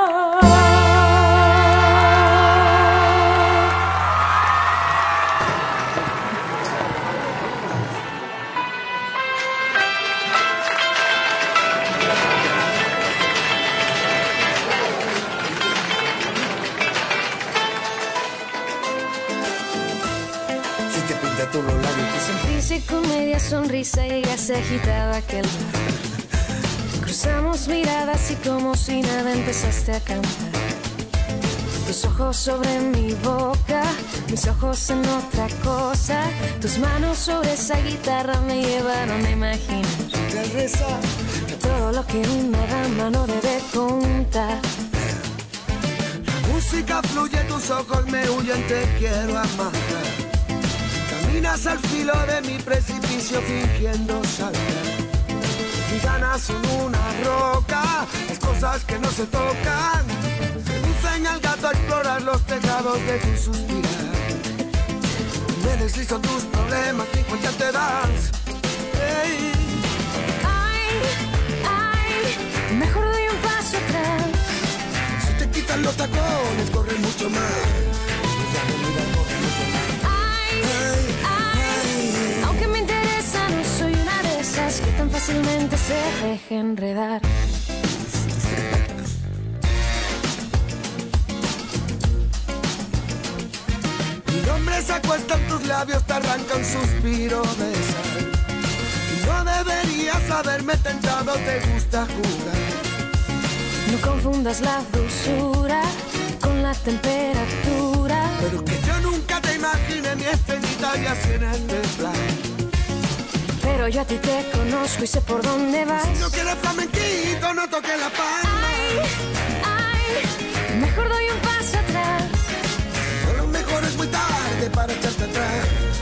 [SPEAKER 9] Si te pinta tú los labios,
[SPEAKER 12] Sonrisa y con media sonrisa y ya se agitaba aquel bar. Cruzamos miradas y como si nada empezaste a cantar. Tus ojos sobre mi boca, mis ojos en otra cosa. Tus manos sobre esa guitarra me llevaron a imaginar todo lo que una dama no debe contar.
[SPEAKER 9] música fluye, tus ojos me huyen, te quiero amar. Caminas al filo de mi precipicio fingiendo saltar. Mis ganas son una roca, las cosas que no se tocan. Seducen al gato a explorar los tejados de tu suspirar. Me deslizo tus problemas ni cuenta te das. Hey.
[SPEAKER 12] Ay, mejor doy un paso atrás.
[SPEAKER 9] Si te quitan los tacones, corre mucho más.
[SPEAKER 12] Aunque me interesa, no soy una de esas que tan fácilmente se deja enredar.
[SPEAKER 9] Mi nombre se acuesta en tus labios, te arranca un suspiro de sal. Y no deberías haberme tentado, te gusta jugar.
[SPEAKER 12] No confundas la dulzura con la temperatura.
[SPEAKER 9] Pero que yo nunca te imaginé ni estrellita y así en el plan.
[SPEAKER 12] Pero yo a ti te conozco y sé por dónde vas.
[SPEAKER 9] Si no quieres flamenquito, no toques la palma.
[SPEAKER 12] Ay, mejor doy un paso atrás.
[SPEAKER 9] A lo mejor es muy tarde para echarte atrás.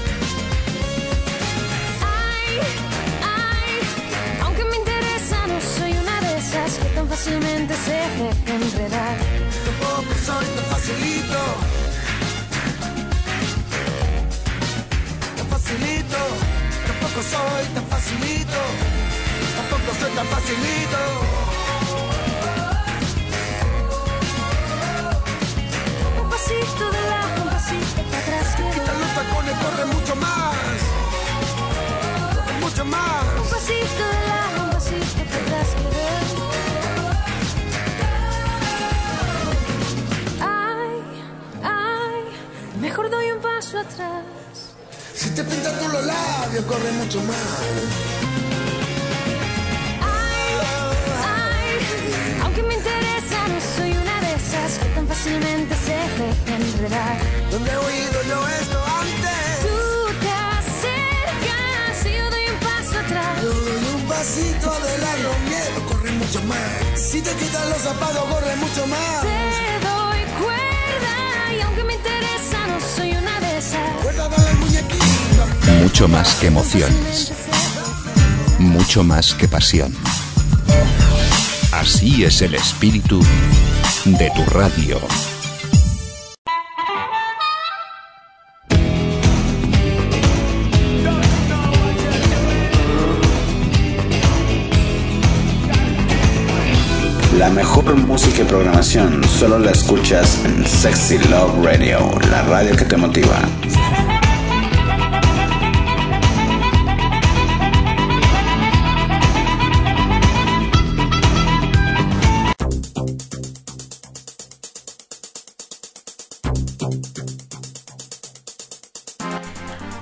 [SPEAKER 12] Ay, aunque me interesa, no soy una de esas que tan fácilmente se deja enredar.
[SPEAKER 9] Tampoco soy tan facilito. Tan facilito. Tampoco soy tan facilito. Tampoco soy tan facilito.
[SPEAKER 12] Un pasito de lado, un pasito para atrás.
[SPEAKER 9] Quita los tacones, corre mucho más. Corre mucho más.
[SPEAKER 12] Un pasito de lado, un pasito para atrás. Ay, mejor doy un paso atrás.
[SPEAKER 9] Si te pintas tú los labios, corre mucho más.
[SPEAKER 12] Ay, aunque me interesa, no soy una de esas que tan fácilmente se deja enredar.
[SPEAKER 9] ¿Dónde he oído yo esto antes?
[SPEAKER 12] Tú te acercas y yo doy un paso atrás.
[SPEAKER 9] Yo doy un pasito de largo, miedo, corre mucho más. Si te quitan los zapatos, corre mucho más.
[SPEAKER 12] Te doy cuerda y aunque me interesa, no soy una de esas.
[SPEAKER 9] Cuerda, dale al muñequito.
[SPEAKER 1] Mucho más que emociones. Mucho más que pasión. Así es el espíritu de tu radio.
[SPEAKER 2] La mejor música y programación solo la escuchas en Sexy Love Radio, la radio que te motiva.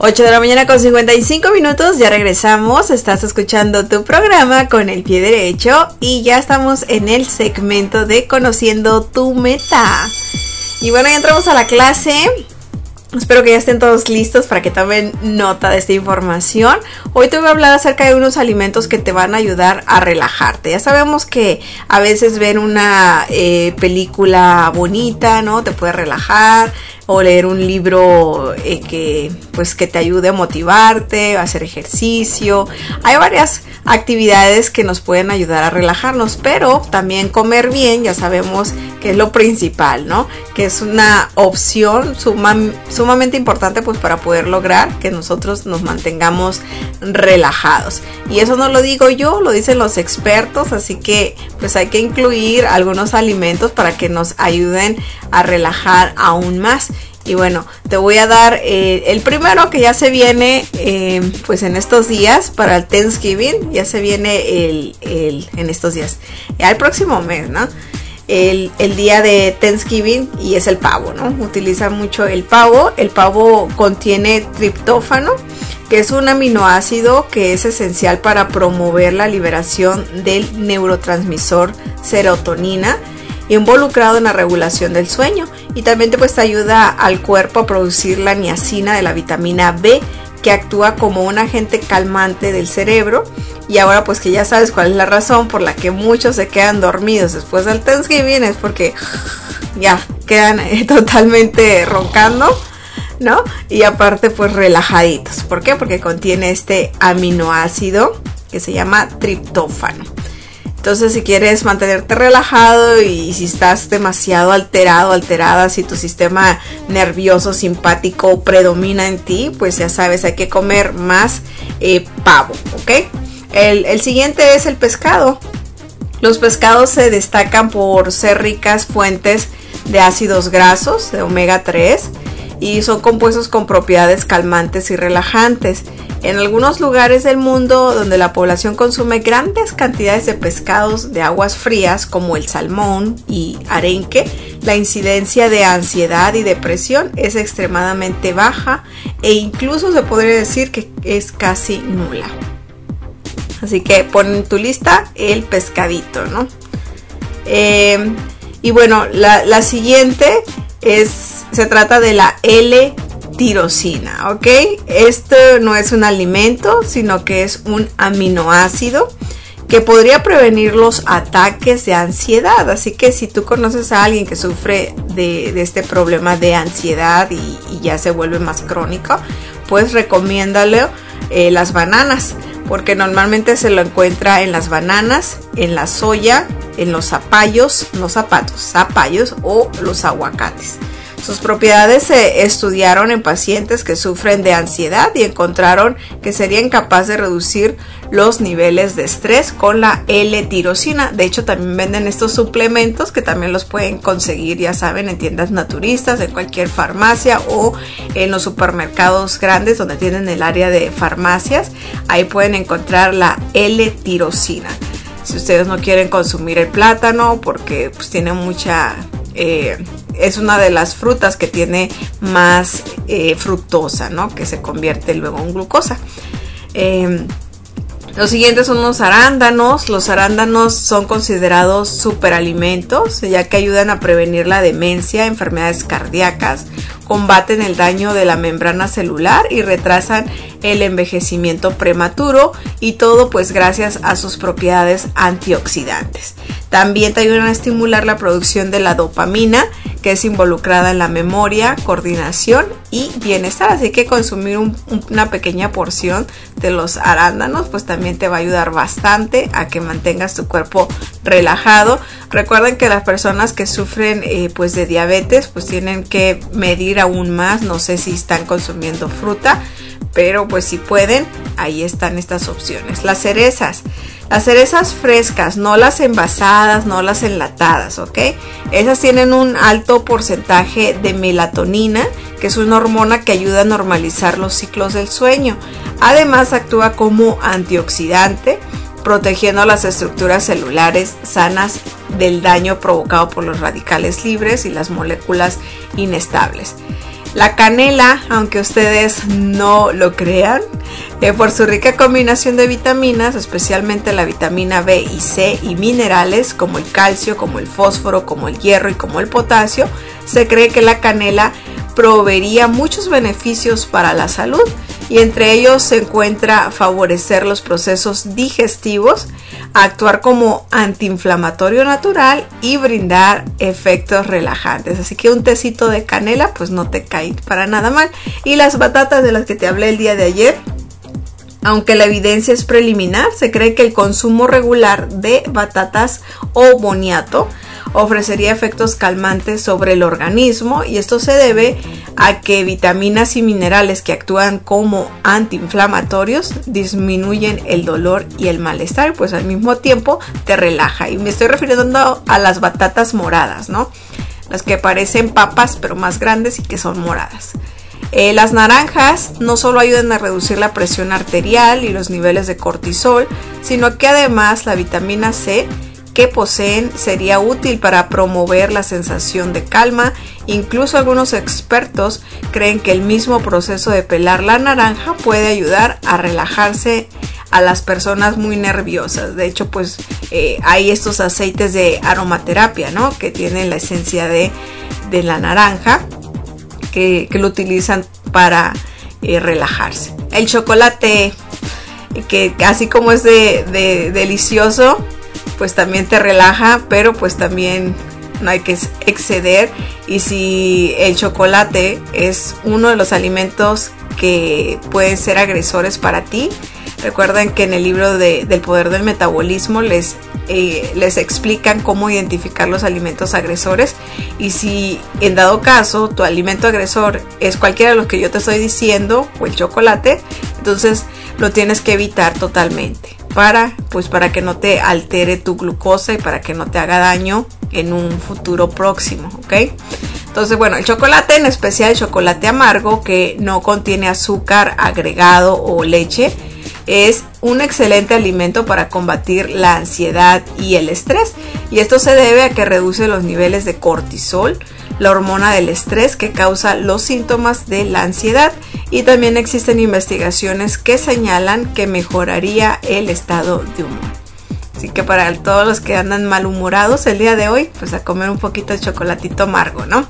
[SPEAKER 4] 8 de la mañana con 55 minutos, ya regresamos, estás escuchando tu programa con el pie derecho y ya estamos en el segmento de Conociendo tu Meta. Y bueno, ya entramos a la clase. Espero que ya estén todos listos para que tomen nota de esta información. Hoy te voy a hablar acerca de unos alimentos que te van a ayudar a relajarte. Ya sabemos que a veces ver una película bonita, ¿no? Te puede relajar. O leer un libro que te ayude a motivarte, a hacer ejercicio. Hay varias actividades que nos pueden ayudar a relajarnos, pero también comer bien, ya sabemos que es lo principal, ¿no? Que es una opción sumamente importante pues para poder lograr que nosotros nos mantengamos relajados. Y eso no lo digo yo, lo dicen los expertos, así que pues hay que incluir algunos alimentos para que nos ayuden a relajar aún más. Y bueno, te voy a dar el primero que ya se viene pues en estos días para el Thanksgiving. Ya se viene en estos días, al próximo mes, ¿no? El día de Thanksgiving, y es el pavo, ¿no? Utilizan mucho el pavo. El pavo contiene triptófano, que es un aminoácido que es esencial para promover la liberación del neurotransmisor serotonina, involucrado en la regulación del sueño, y también te ayuda al cuerpo a producir la niacina de la vitamina B, que actúa como un agente calmante del cerebro. Y ahora pues que ya sabes cuál es la razón por la que muchos se quedan dormidos después del Thanksgiving, es porque ya quedan totalmente roncando, ¿no? Y aparte pues relajaditos. ¿Por qué? Porque contiene este aminoácido que se llama triptófano. Entonces, si quieres mantenerte relajado y si estás demasiado alterada, si tu sistema nervioso simpático predomina en ti, pues ya sabes, hay que comer más pavo, ¿ok? El siguiente es el pescado. Los pescados se destacan por ser ricas fuentes de ácidos grasos, de omega 3, y son compuestos con propiedades calmantes y relajantes. En algunos lugares del mundo donde la población consume grandes cantidades de pescados de aguas frías como el salmón y arenque, la incidencia de ansiedad y depresión es extremadamente baja e incluso se podría decir que es casi nula. Así que pon en tu lista el pescadito, ¿no? Y bueno, la siguiente se trata de la L-tirosina, ¿ok? Esto no es un alimento, sino que es un aminoácido que podría prevenir los ataques de ansiedad. Así que si tú conoces a alguien que sufre de este problema de ansiedad y ya se vuelve más crónico, pues recomiéndale las bananas, porque normalmente se lo encuentra en las bananas, en la soya, en los zapallos o los aguacates. Sus propiedades se estudiaron en pacientes que sufren de ansiedad y encontraron que serían capaces de reducir los niveles de estrés con la L-tirosina. De hecho, también venden estos suplementos que también los pueden conseguir, ya saben, en tiendas naturistas, en cualquier farmacia o en los supermercados grandes donde tienen el área de farmacias. Ahí pueden encontrar la L-tirosina. Si ustedes no quieren consumir el plátano porque pues tiene mucha... es una de las frutas que tiene más fructosa, ¿no? Que se convierte luego en glucosa. Los siguientes son los arándanos. Los arándanos son considerados superalimentos, ya que ayudan a prevenir la demencia, enfermedades cardíacas, combaten el daño de la membrana celular y retrasan el envejecimiento prematuro, y todo pues gracias a sus propiedades antioxidantes. También te ayudan a estimular la producción de la dopamina, que es involucrada en la memoria, coordinación y bienestar. Así que consumir una pequeña porción de los arándanos pues también te va a ayudar bastante a que mantengas tu cuerpo relajado. Recuerden que las personas que sufren pues de diabetes pues tienen que medir aún más. No sé si están consumiendo fruta, pero pues si pueden, ahí están estas opciones. Las cerezas frescas, no las envasadas, no las enlatadas, ¿ok? Esas tienen un alto porcentaje de melatonina, que es una hormona que ayuda a normalizar los ciclos del sueño. Además actúa como antioxidante protegiendo las estructuras celulares sanas del daño provocado por los radicales libres y las moléculas inestables. La canela, aunque ustedes no lo crean, por su rica combinación de vitaminas, especialmente la vitamina B y C y minerales como el calcio, como el fósforo, como el hierro y como el potasio, se cree que la canela proveería muchos beneficios para la salud, y entre ellos se encuentra favorecer los procesos digestivos, actuar como antiinflamatorio natural y brindar efectos relajantes. Así que un tecito de canela pues no te cae para nada mal. Y las batatas de las que te hablé el día de ayer, aunque la evidencia es preliminar, se cree que el consumo regular de batatas o boniato ofrecería efectos calmantes sobre el organismo, y esto se debe a que vitaminas y minerales que actúan como antiinflamatorios disminuyen el dolor y el malestar, pues al mismo tiempo te relaja. Y me estoy refiriendo a las batatas moradas, ¿no? Las que parecen papas pero más grandes y que son moradas. Las naranjas no solo ayudan a reducir la presión arterial y los niveles de cortisol, sino que además la vitamina C que poseen sería útil para promover la sensación de calma. Incluso algunos expertos creen que el mismo proceso de pelar la naranja puede ayudar a relajarse a las personas muy nerviosas. De hecho, pues hay estos aceites de aromaterapia, ¿no?, que tienen la esencia de la naranja, que lo utilizan para relajarse. El chocolate, que así como es de delicioso, pues también te relaja, pero pues también no hay que exceder. Y si el chocolate es uno de los alimentos que pueden ser agresores para ti, recuerden que en el libro del poder del metabolismo les explican cómo identificar los alimentos agresores, y si en dado caso tu alimento agresor es cualquiera de los que yo te estoy diciendo o el chocolate, entonces lo tienes que evitar totalmente para que no te altere tu glucosa y para que no te haga daño en un futuro próximo, ¿ok? Entonces, bueno, el chocolate, en especial el chocolate amargo que no contiene azúcar agregado o leche, es un excelente alimento para combatir la ansiedad y el estrés, y esto se debe a que reduce los niveles de cortisol, la hormona del estrés que causa los síntomas de la ansiedad, y también existen investigaciones que señalan que mejoraría el estado de humor. Así que para todos los que andan malhumorados el día de hoy, pues a comer un poquito de chocolatito amargo, ¿no?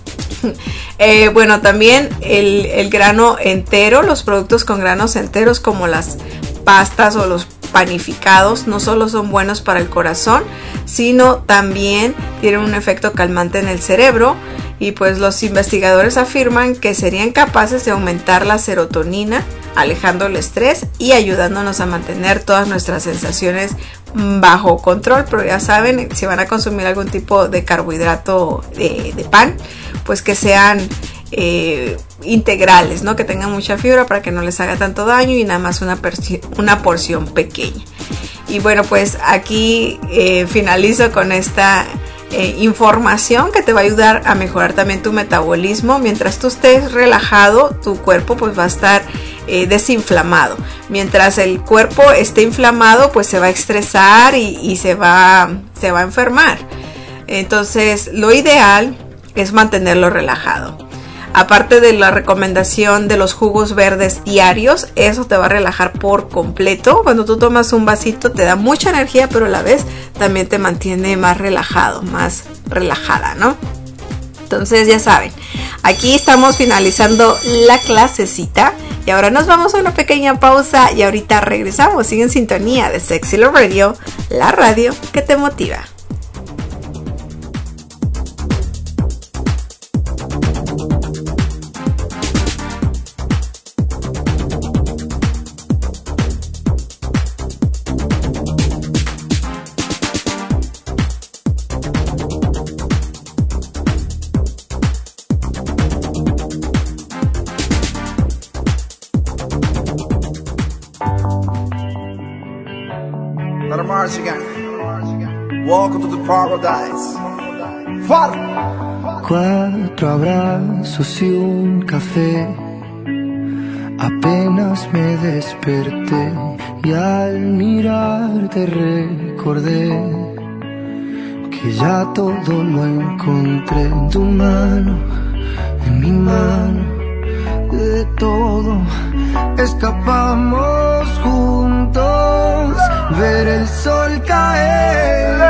[SPEAKER 4] Bueno, también el grano entero, los productos con granos enteros como las pastas o los panificados no solo son buenos para el corazón, sino también tienen un efecto calmante en el cerebro, y pues los investigadores afirman que serían capaces de aumentar la serotonina, alejando el estrés y ayudándonos a mantener todas nuestras sensaciones bajo control. Pero ya saben, si van a consumir algún tipo de carbohidrato de pan, pues que sean integrales, ¿no?, que tengan mucha fibra para que no les haga tanto daño, y nada más una porción pequeña. Y bueno, pues aquí finalizo con esta información que te va a ayudar a mejorar también tu metabolismo. Mientras tú estés relajado, tu cuerpo pues va a estar desinflamado. Mientras el cuerpo esté inflamado, pues se va a estresar y se va a enfermar. Entonces, lo ideal es mantenerlo relajado. Aparte de la recomendación de los jugos verdes diarios, eso te va a relajar por completo. Cuando tú tomas un vasito te da mucha energía, pero a la vez también te mantiene más relajado, más relajada, ¿no? Entonces ya saben, aquí estamos finalizando la clasecita y ahora nos vamos a una pequeña pausa y ahorita regresamos. Sigue en sintonía de Sexy Love Radio, la radio que te motiva.
[SPEAKER 9] Welcome to the paradise.
[SPEAKER 13] Cuatro abrazos y un café. Apenas me desperté y al mirarte recordé que ya todo lo encontré en tu mano, en mi mano. De todo escapamos juntos, ver el sol caer.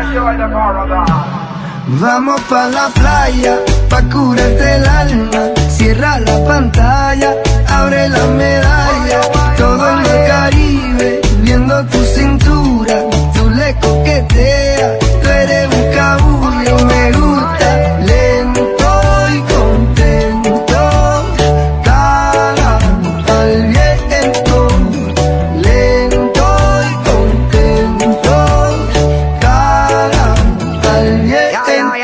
[SPEAKER 13] Vamos pa' la playa, pa' curarte el alma. Cierra la pantalla, abre la medalla. Todo en el Caribe, viendo tu cintura. Tú le coqueteas, tú eres un cabullo. Me gusta lento y contento, cara al viento. Lento y contento, cara al viento.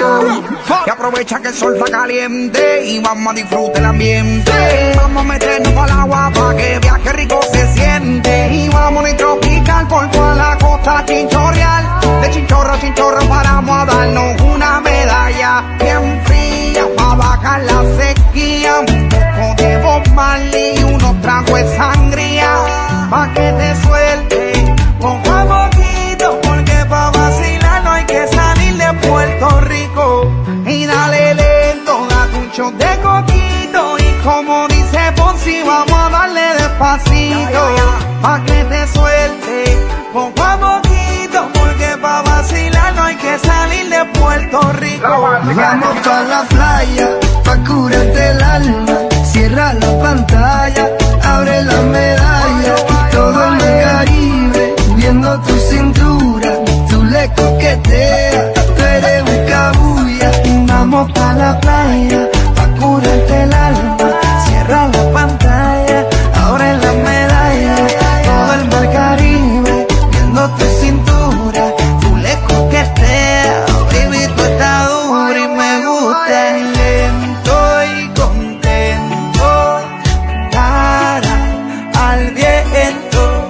[SPEAKER 14] Y aprovecha que el sol está caliente y vamos a disfrutar el ambiente. Vamos a meternos al agua pa' que viaje rico se siente. Y vamos a tropical por toda la costa chinchorreal. De chinchorro a chinchorro paramos a darnos una medalla bien fría pa' bajar la sequía. Un poco de Bob Marley y unos tragos de sangría pa' que te suelte poco a poquito, porque pa' vacilar no hay que salir de Puerto Rico. Y dale lento, date un shot de coquito. Y como dice Ponzi, vamos a darle despacito pa' que te suelte poco a poquito, porque pa' vacilar no hay que salir de Puerto Rico.
[SPEAKER 13] Vamos pa' la playa, pa' curarte el alma. Cierra la pantalla, abre la medalla. Todo en el Caribe, viendo tu cintura. Tú le coqueteas, tú eres un cabulla. Vamos pa' la playa, pa' curarte el alma. Cierra la pantalla, abre la medalla. Todo el mar Caribe, viendo tu cintura. Tú le coqueteas, baby, tú estás dura y me gusta. Lento y contento, cara al viento.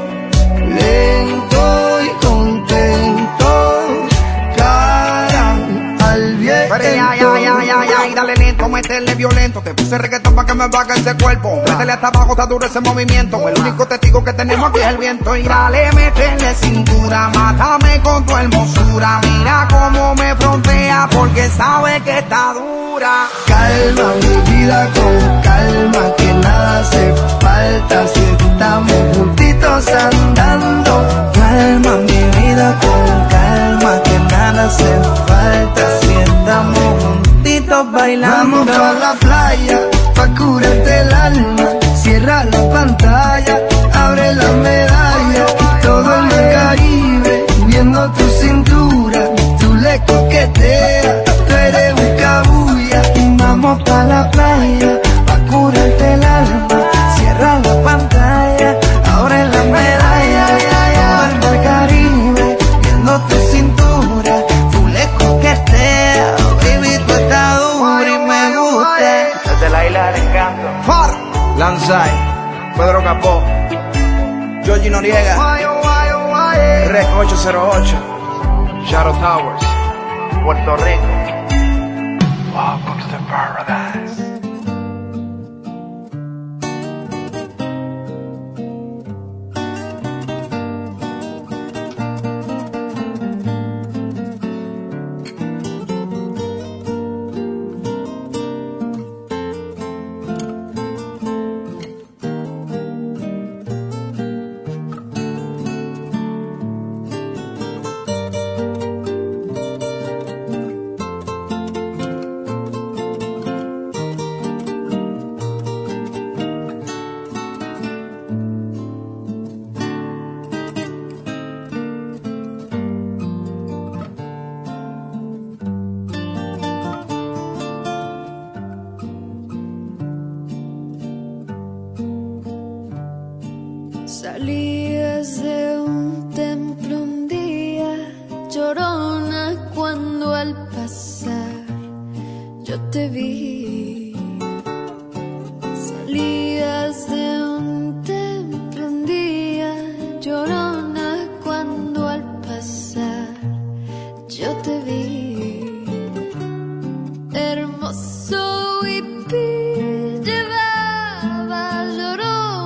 [SPEAKER 13] Lento y contento, cara al viento.
[SPEAKER 14] Ay, dale lento, métele violento. Te puse reggaetón pa' que me baje ese cuerpo. Métele hasta abajo, está duro ese movimiento. El único testigo que tenemos aquí es el viento. Y dale, métele cintura, mátame con tu hermosura. Mira cómo me frontea, porque sabe que está dura.
[SPEAKER 13] Calma mi vida con calma, que nada hace falta si estamos juntitos andando. Calma mi vida con calma, que nada hace falta si estamos juntitos bailando. Vamos pa' la playa, pa' curarte el alma. Cierra la pantalla, abre la medalla. Todo en el Caribe, viendo tu cintura. Tú le coqueteas, tú eres un cabulla. Vamos pa' la playa, pa' curarte el alma. Cierra la pantalla, abre la medalla. Todo el Caribe, viendo tu cintura. Tú le coqueteas, baby, tú estás dura y me gusta.
[SPEAKER 14] Desde la isla del encanto, Far, Lanzai, Pedro Capó, Georgie Noriega, Rec 808, Shadow Towers, Puerto Rico. Welcome to paradise.
[SPEAKER 3] Salías de un templo un día, llorona, cuando al pasar yo te vi. Salías de un templo un día, llorona, cuando al pasar yo te vi. Hermoso hippie llevaba llorona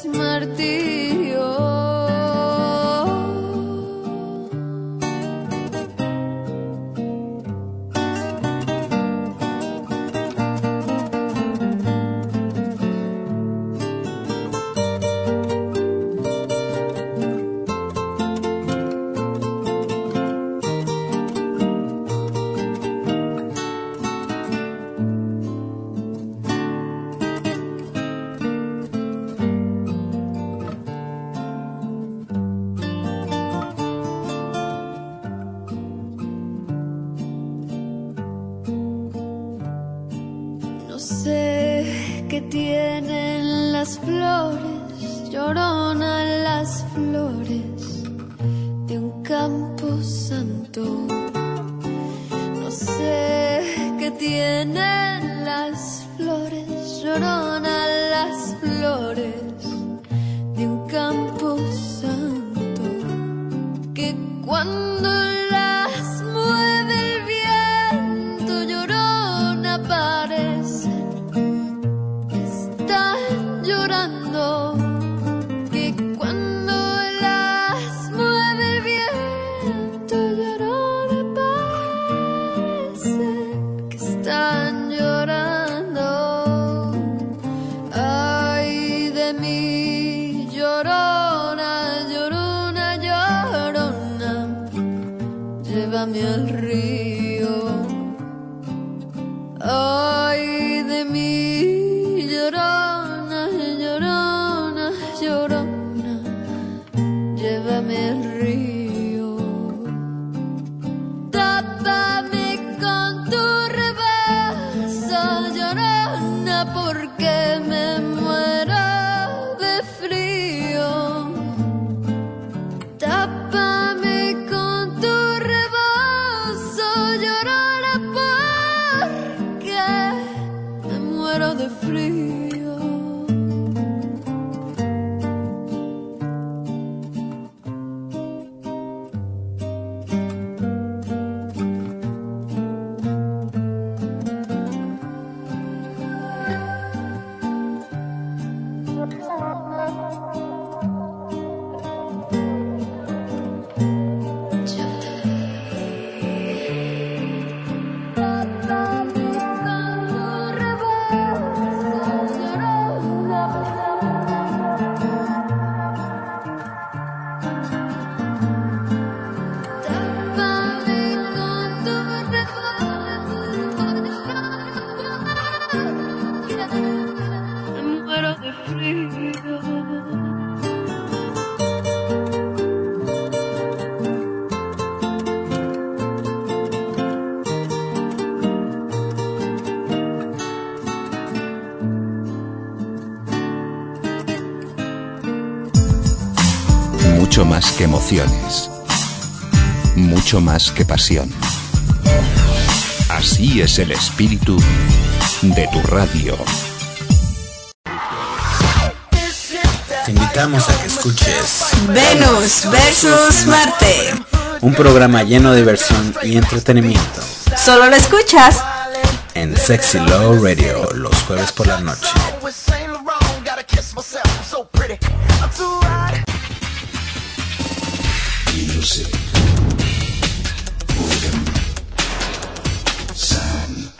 [SPEAKER 15] martirio. No sé qué tienen las flores, llorona las flores de un campo santo. No sé qué tienen las flores, llorona las flores de un campo santo, que cuando las mueve el viento, llorona aparecen, están llorando, que cuando las mueve el viento, llorona aparecen, que están llorando. Ay de mí, llorona, llorona, llorona, llévame al río. Ay de mí, llorona, llorona, llorona, llévame al río. Tápame con tu rebazo, llorona, porque me muero de frío. Tápame con tu rebozo, llorona, porque me muero de frío. Me muero de frío.
[SPEAKER 1] Mucho más que emociones. Mucho más que pasión. Así es el espíritu de tu radio.
[SPEAKER 2] Te invitamos a que escuches
[SPEAKER 4] Venus versus Marte.
[SPEAKER 2] un programa lleno de diversión y entretenimiento
[SPEAKER 4] Solo lo escuchas
[SPEAKER 2] en Sexy Love Radio los jueves por la noche.
[SPEAKER 1] Music. Boredom. Sound.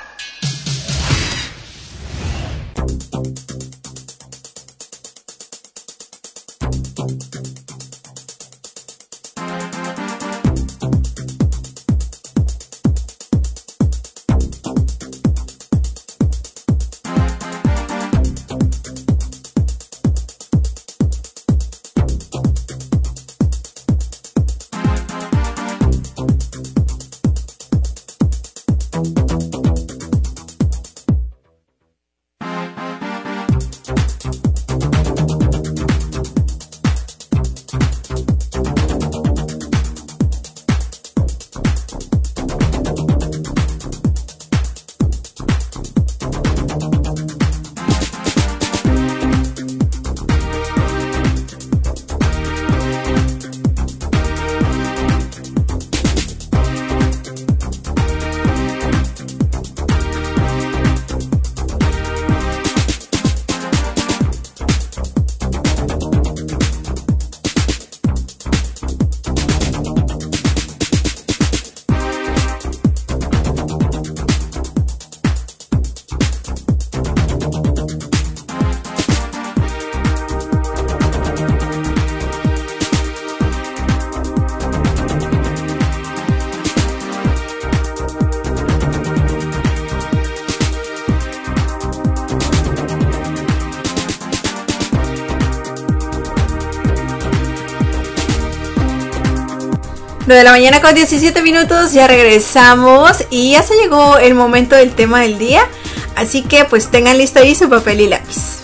[SPEAKER 4] 9 de la mañana con 17 minutos, ya regresamos y ya se llegó el momento del tema del día, así que pues tengan listo ahí su papel y lápiz.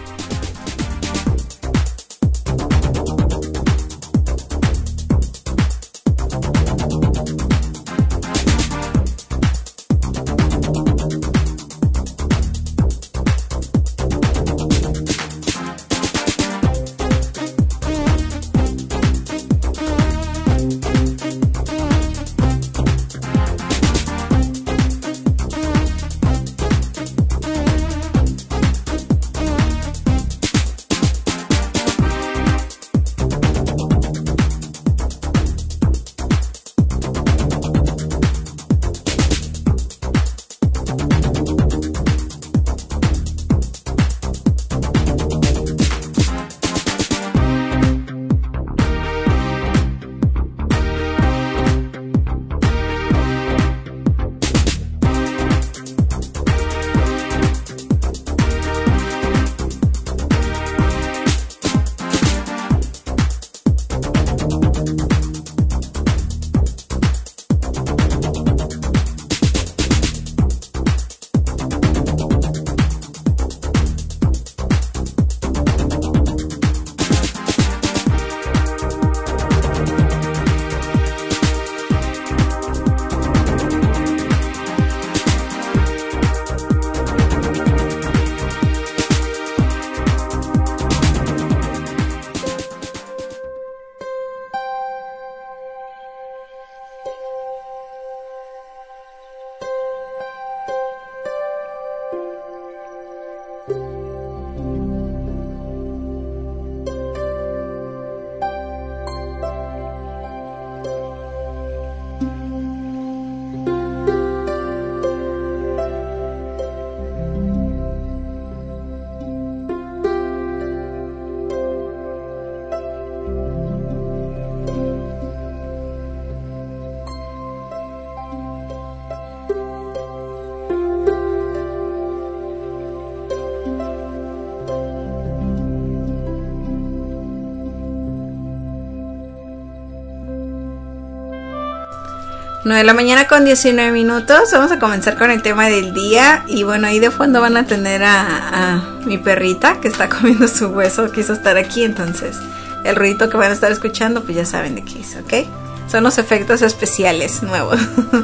[SPEAKER 4] Nueve de la mañana con 19 minutos. Vamos a comenzar con el tema del día. Y bueno, ahí de fondo van a tener a mi perrita que está comiendo su hueso. Quiso estar aquí, entonces el ruidito que van a estar escuchando, pues ya saben de qué es, ¿ok? Son los efectos especiales nuevos.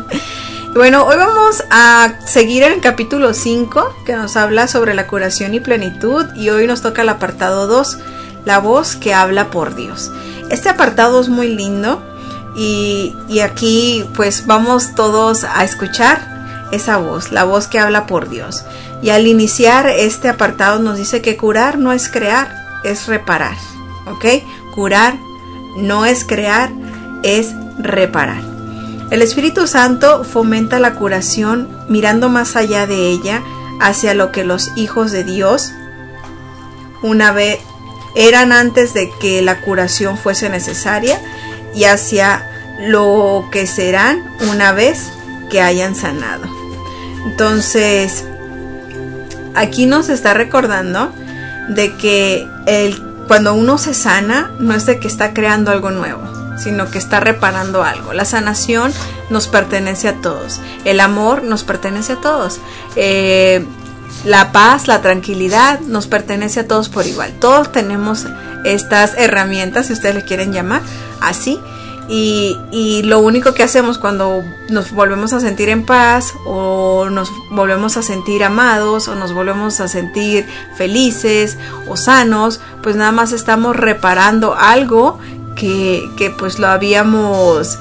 [SPEAKER 4] Bueno, hoy vamos a seguir en el capítulo 5, que nos habla sobre la curación y plenitud. Y hoy nos toca el apartado 2, la voz que habla por Dios. Este apartado es muy lindo. Y aquí pues vamos todos a escuchar esa voz, la voz que habla por Dios. Y al iniciar este apartado nos dice que curar no es crear, es reparar, ¿ok? Curar no es crear, es reparar. El Espíritu Santo fomenta la curación mirando más allá de ella hacia lo que los hijos de Dios una vez eran antes de que la curación fuese necesaria, y hacia lo que serán una vez que hayan sanado. Entonces, aquí nos está recordando de que cuando uno se sana, no es de que está creando algo nuevo, sino que está reparando algo. La sanación nos pertenece a todos. El amor nos pertenece a todos. La paz, la tranquilidad nos pertenece a todos por igual. Todos tenemos estas herramientas, si ustedes le quieren llamar así. Y lo único que hacemos cuando nos volvemos a sentir en paz, o nos volvemos a sentir amados, o nos volvemos a sentir felices o sanos, pues nada más estamos reparando algo que pues lo habíamos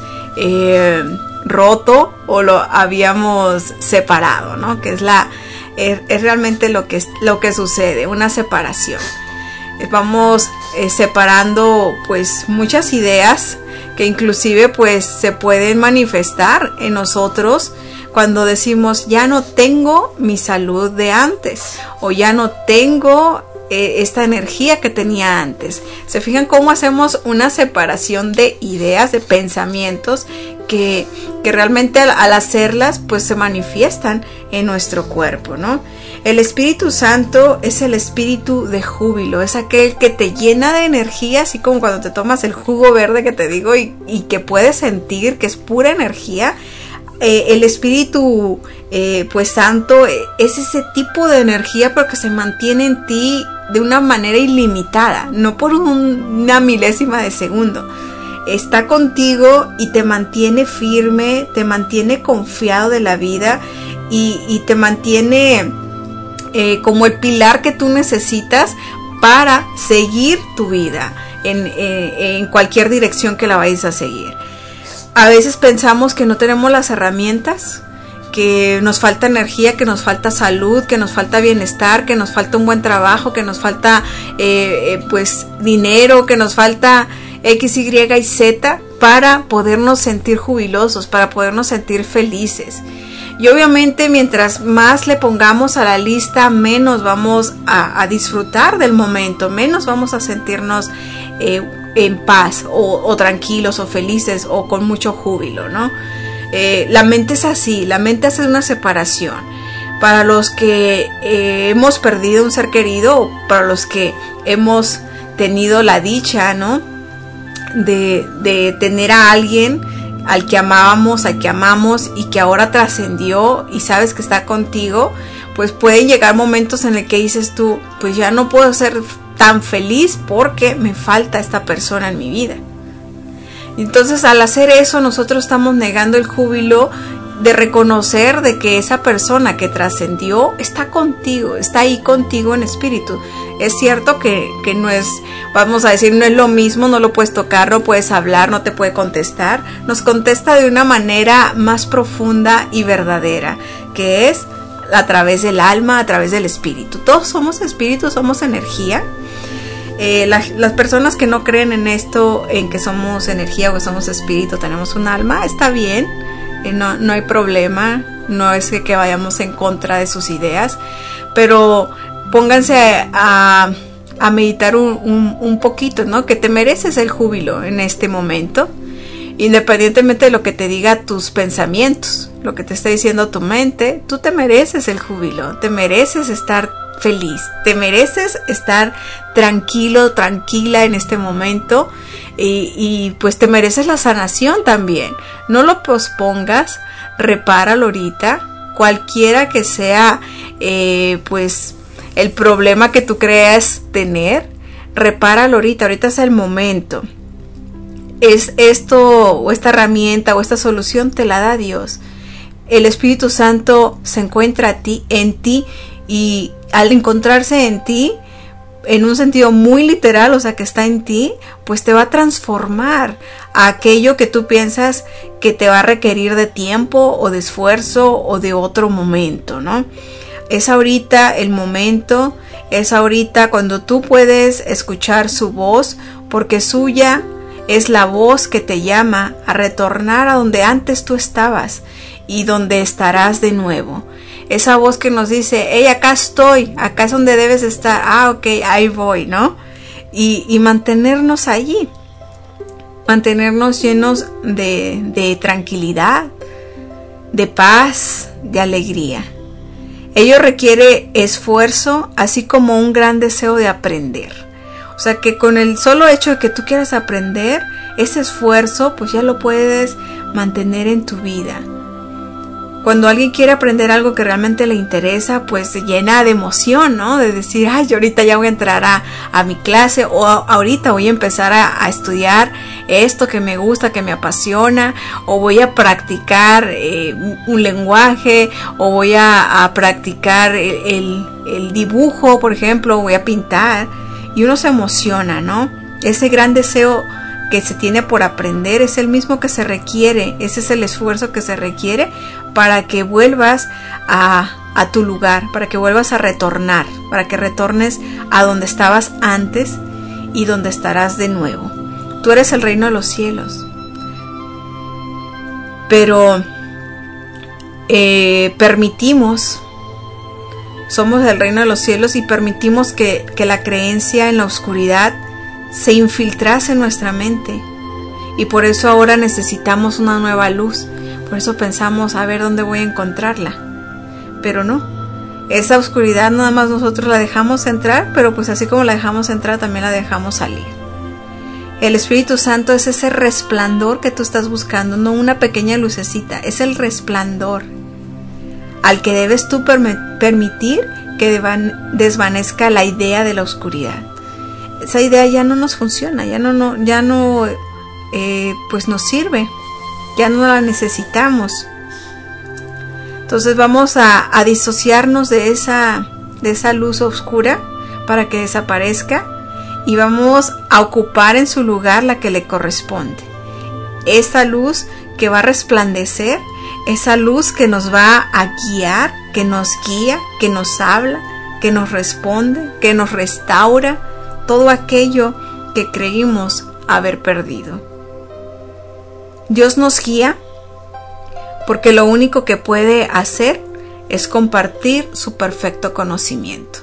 [SPEAKER 4] roto o lo habíamos separado, ¿no? Que es realmente lo que sucede, una separación. Vamos separando pues muchas ideas que inclusive pues se pueden manifestar en nosotros cuando decimos ya no tengo mi salud de antes, o ya no tengo esta energía que tenía antes. Se fijan cómo hacemos una separación de ideas, de pensamientos que realmente al hacerlas pues se manifiestan en nuestro cuerpo, ¿no? El Espíritu Santo es el espíritu de júbilo, es aquel que te llena de energía, así como cuando te tomas el jugo verde que te digo y que puedes sentir que es pura energía. El Espíritu pues Santo es ese tipo de energía pero que se mantiene en ti de una manera ilimitada, no por una milésima de segundo. Está contigo y te mantiene firme, te mantiene confiado de la vida y te mantiene como el pilar que tú necesitas para seguir tu vida en cualquier dirección que la vayas a seguir. A veces pensamos que no tenemos las herramientas, que nos falta energía, que nos falta salud, que nos falta bienestar, que nos falta un buen trabajo, que nos falta pues dinero, que nos falta X, Y y Z para podernos sentir jubilosos, para podernos sentir felices. Y obviamente mientras más le pongamos a la lista, menos vamos a disfrutar del momento, menos vamos a sentirnos en paz o tranquilos o felices o con mucho júbilo, ¿no? La mente es así, la mente hace una separación. Para los que hemos perdido un ser querido, o para los que hemos tenido la dicha, ¿no?, de tener a alguien al que amábamos, al que amamos y que ahora trascendió y sabes que está contigo, pues pueden llegar momentos en el que dices tú, pues ya no puedo ser tan feliz porque me falta esta persona en mi vida. Entonces al hacer eso nosotros estamos negando el júbilo de reconocer de que esa persona que trascendió está contigo, está ahí contigo en espíritu. Es cierto que no es, vamos a decir, no es lo mismo, no lo puedes tocar, no puedes hablar, no te puede contestar. Nos contesta de una manera más profunda y verdadera, que es a través del alma, a través del espíritu. Todos somos espíritu, somos energía. Las personas que no creen en esto, en que somos energía o que somos espíritu, tenemos un alma, está bien, no hay problema, no es que vayamos en contra de sus ideas, pero pónganse a meditar un poquito, ¿no? Que te mereces el júbilo en este momento, independientemente de lo que te diga tus pensamientos, lo que te está diciendo tu mente. Tú te mereces el júbilo, te mereces estar feliz, te mereces estar tranquilo, tranquila en este momento y pues te mereces la sanación también. No lo pospongas, repáralo ahorita, cualquiera que sea pues el problema que tú creas tener, repáralo ahorita es el momento. Es esto o esta herramienta o esta solución te la da Dios. El Espíritu Santo se encuentra en ti y al encontrarse en ti, en un sentido muy literal, o sea que está en ti, pues te va a transformar a aquello que tú piensas que te va a requerir de tiempo o de esfuerzo o de otro momento, ¿no? Es ahorita el momento, es ahorita cuando tú puedes escuchar su voz, porque suya es la voz que te llama a retornar a donde antes tú estabas y donde estarás de nuevo. Esa voz que nos dice, hey, acá estoy, acá es donde debes estar, ok, ahí voy, ¿no? Y mantenernos allí, mantenernos llenos de tranquilidad, de paz, de alegría. Ello requiere esfuerzo, así como un gran deseo de aprender. O sea que con el solo hecho de que tú quieras aprender, ese esfuerzo pues ya lo puedes mantener en tu vida. Cuando alguien quiere aprender algo que realmente le interesa, pues se llena de emoción, ¿no? De decir, ay, yo ahorita ya voy a entrar a mi clase, o ahorita voy a empezar a estudiar esto que me gusta, que me apasiona, o voy a practicar un lenguaje, o voy a practicar el dibujo, por ejemplo, voy a pintar, y uno se emociona, ¿no? Ese gran deseo que se tiene por aprender es el mismo que se requiere, ese es el esfuerzo que se requiere para que vuelvas a tu lugar, para que vuelvas a retornar, para que retornes a donde estabas antes y donde estarás de nuevo. Tú eres el reino de los cielos, pero somos el reino de los cielos y permitimos que la creencia en la oscuridad se infiltrase en nuestra mente Y por eso ahora necesitamos una nueva luz. Por eso pensamos, a ver dónde voy a encontrarla. Pero no, esa oscuridad nada más nosotros la dejamos entrar, pero pues así como la dejamos entrar, también la dejamos salir. El Espíritu Santo es ese resplandor que tú estás buscando, no una pequeña lucecita, es el resplandor al que debes tú permitir que desvanezca la idea de la oscuridad. Esa idea ya no nos funciona, ya no pues nos sirve, ya no la necesitamos. Entonces vamos a disociarnos de esa luz oscura para que desaparezca y vamos a ocupar en su lugar la que le corresponde. Esa luz que va a resplandecer, esa luz que nos va a guiar, que nos guía, que nos habla, que nos responde, que nos restaura todo aquello que creímos haber perdido. Dios nos guía porque lo único que puede hacer es compartir su perfecto conocimiento.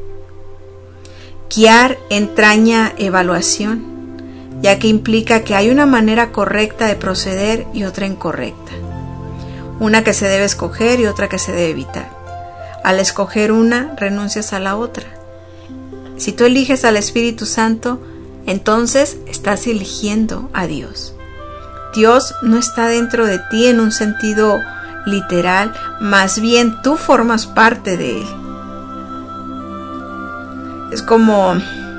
[SPEAKER 4] Guiar entraña evaluación, ya que implica que hay una manera correcta de proceder y otra incorrecta. Una que se debe escoger y otra que se debe evitar. Al escoger una, renuncias a la otra. Si tú eliges al Espíritu Santo, entonces estás eligiendo a Dios. Dios no está dentro de ti en un sentido literal, más bien tú formas parte de Él. Es como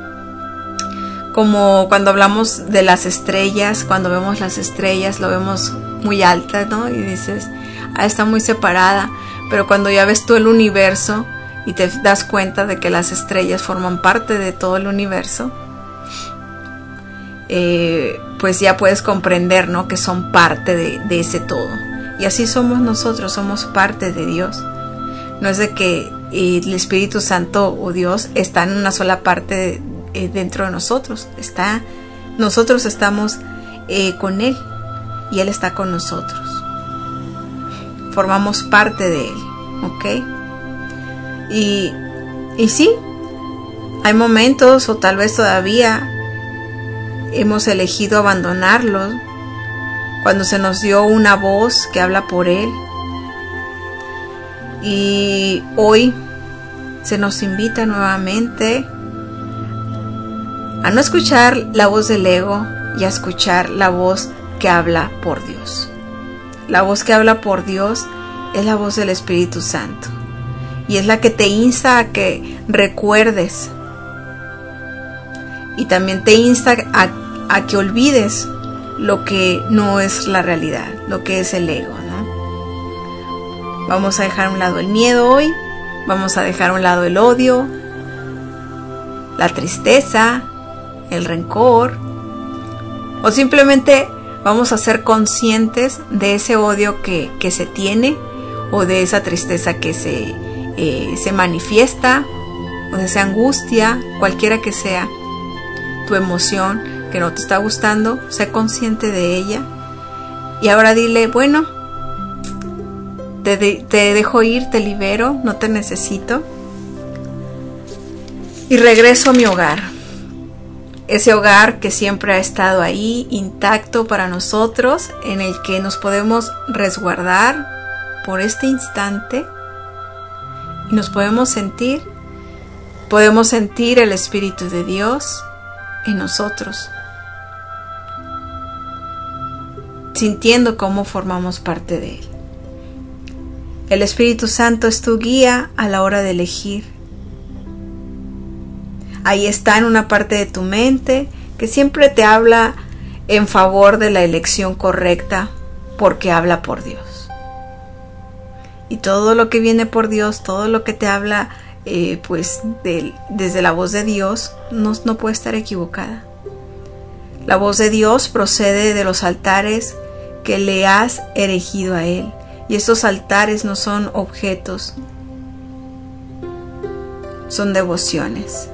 [SPEAKER 4] cuando hablamos de las estrellas, cuando vemos las estrellas, lo vemos muy alta, ¿no? Y dices, está muy separada, pero cuando ya ves tú el universo y te das cuenta de que las estrellas forman parte de todo el universo, pues ya puedes comprender, ¿no? Que son parte de ese todo. Y así somos nosotros, somos parte de Dios. No es de que el Espíritu Santo o Dios está en una sola parte dentro de nosotros. Nosotros estamos con Él y Él está con nosotros. Formamos parte de Él, ¿ok? Y sí, hay momentos o tal vez todavía hemos elegido abandonarlo cuando se nos dio una voz que habla por Él. Y hoy se nos invita nuevamente a no escuchar la voz del ego y a escuchar la voz que habla por Dios. La voz que habla por Dios es la voz del Espíritu Santo y es la que te insta a que recuerdes y también te insta a que olvides lo que no es la realidad, lo que es el ego, ¿no? Vamos a dejar a un lado el miedo hoy, vamos a dejar a un lado el odio, la tristeza, el rencor, o simplemente vamos a ser conscientes de ese odio que se tiene, o de esa tristeza que se manifiesta, o de esa angustia, cualquiera que sea tu emoción que no te está gustando, sé consciente de ella. Y ahora dile, bueno, te dejo ir, te libero, no te necesito. Y regreso a mi hogar. Ese hogar que siempre ha estado ahí, intacto para nosotros, en el que nos podemos resguardar por este instante y nos podemos sentir el Espíritu de Dios en nosotros, sintiendo cómo formamos parte de Él. El Espíritu Santo es tu guía a la hora de elegir. Ahí está en una parte de tu mente que siempre te habla en favor de la elección correcta porque habla por Dios. Y todo lo que viene por Dios, todo lo que te habla desde la voz de Dios, no puede estar equivocada. La voz de Dios procede de los altares que le has erigido a Él. Y estos altares no son objetos, son devociones.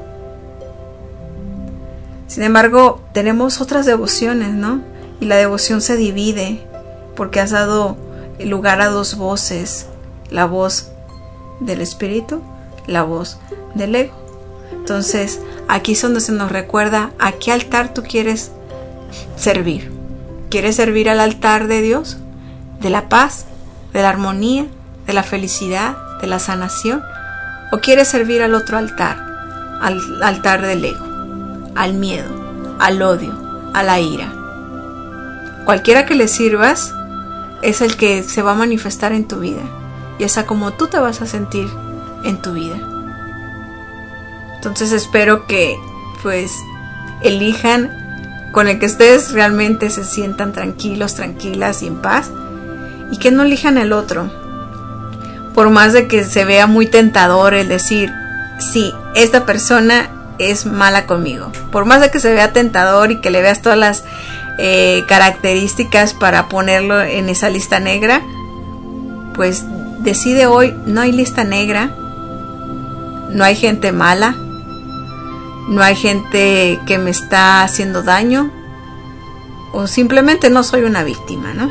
[SPEAKER 4] Sin embargo, tenemos otras devociones, ¿no? Y la devoción se divide porque has dado lugar a dos voces, la voz del Espíritu, la voz del ego. Entonces, aquí es donde se nos recuerda a qué altar tú quieres servir. ¿Quieres servir al altar de Dios? ¿De la paz? ¿De la armonía? ¿De la felicidad? ¿De la sanación? ¿O quieres servir al otro altar? Al altar del ego, al miedo, al odio, a la ira. Cualquiera que le sirvas es el que se va a manifestar en tu vida, y es a como tú te vas a sentir en tu vida. Entonces espero que pues elijan con el que ustedes realmente se sientan tranquilos, tranquilas y en paz, y que no elijan el otro, por más de que se vea muy tentador el decir, sí, esta persona es mala conmigo, por más de que se vea tentador y que le veas todas las características para ponerlo en esa lista negra, pues decide hoy, no hay lista negra, no hay gente mala, no hay gente que me está haciendo daño, o simplemente no soy una víctima, ¿no?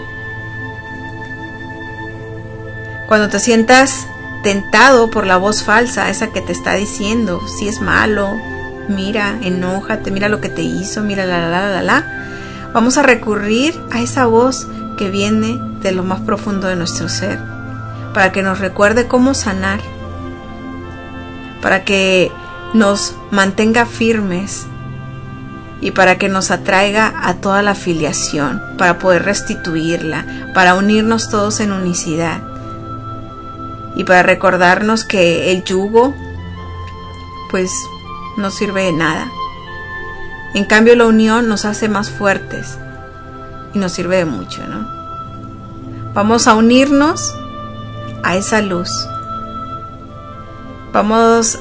[SPEAKER 4] Cuando te sientas tentado por la voz falsa, esa que te está diciendo si es malo, mira, enójate, mira lo que te hizo, mira vamos a recurrir a esa voz que viene de lo más profundo de nuestro ser, para que nos recuerde cómo sanar, para que nos mantenga firmes y para que nos atraiga a toda la filiación, para poder restituirla, para unirnos todos en unicidad y para recordarnos que el yugo pues no sirve de nada. En cambio la unión nos hace más fuertes y nos sirve de mucho, ¿no? Vamos a unirnos a esa luz. Vamos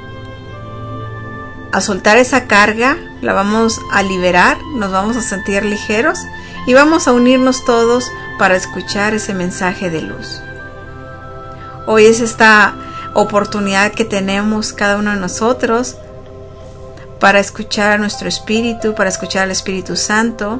[SPEAKER 4] a soltar esa carga, la vamos a liberar, nos vamos a sentir ligeros y vamos a unirnos todos para escuchar ese mensaje de luz. Hoy es esta oportunidad que tenemos cada uno de nosotros para escuchar a nuestro espíritu, para escuchar al Espíritu Santo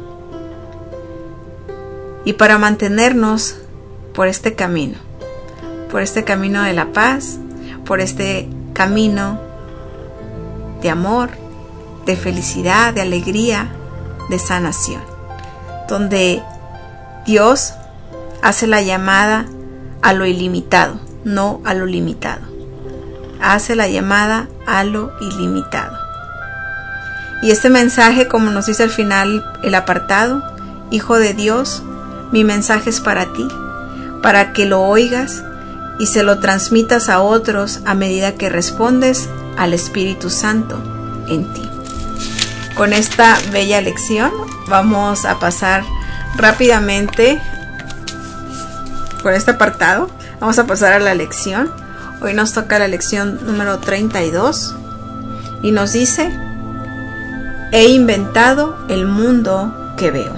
[SPEAKER 4] y para mantenernos por este camino de la paz, por este camino de amor, de felicidad, de alegría, de sanación, donde Dios hace la llamada a lo ilimitado, no a lo limitado. Hace la llamada a lo ilimitado. Y este mensaje, como nos dice al final el apartado, Hijo de Dios, mi mensaje es para ti, para que lo oigas y se lo transmitas a otros a medida que respondes al Espíritu Santo en ti. Con esta bella lección vamos a pasar rápidamente por este apartado. Vamos a pasar a la lección. Hoy nos toca la lección número 32 y nos dice: he inventado el mundo que veo.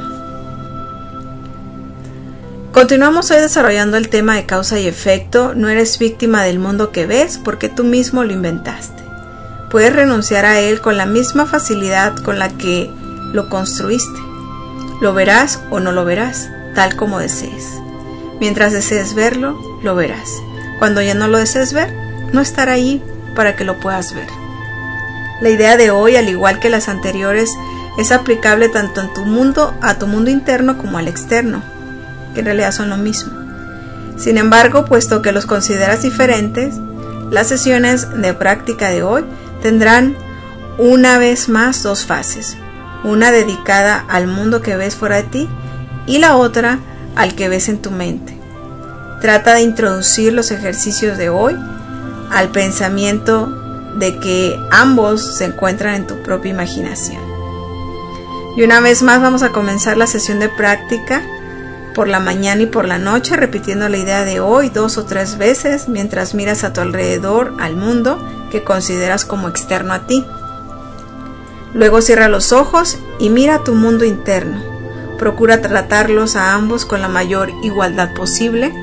[SPEAKER 4] Continuamos hoy desarrollando el tema de causa y efecto. No eres víctima del mundo que ves porque tú mismo lo inventaste. Puedes renunciar a él con la misma facilidad con la que lo construiste. Lo verás o no lo verás, tal como desees. Mientras desees verlo, lo verás. Cuando ya no lo desees ver, no estará ahí para que lo puedas ver. La idea de hoy, al igual que las anteriores, es aplicable tanto en tu mundo, a tu mundo interno como al externo, que en realidad son lo mismo. Sin embargo, puesto que los consideras diferentes, las sesiones de práctica de hoy tendrán una vez más dos fases, una dedicada al mundo que ves fuera de ti y la otra al que ves en tu mente. Trata de introducir los ejercicios de hoy al pensamiento de que ambos se encuentran en tu propia imaginación. Y una vez más vamos a comenzar la sesión de práctica por la mañana y por la noche, repitiendo la idea de hoy 2 o 3 veces mientras miras a tu alrededor, al mundo que consideras como externo a ti. Luego cierra los ojos y mira tu mundo interno. Procura tratarlos a ambos con la mayor igualdad posible.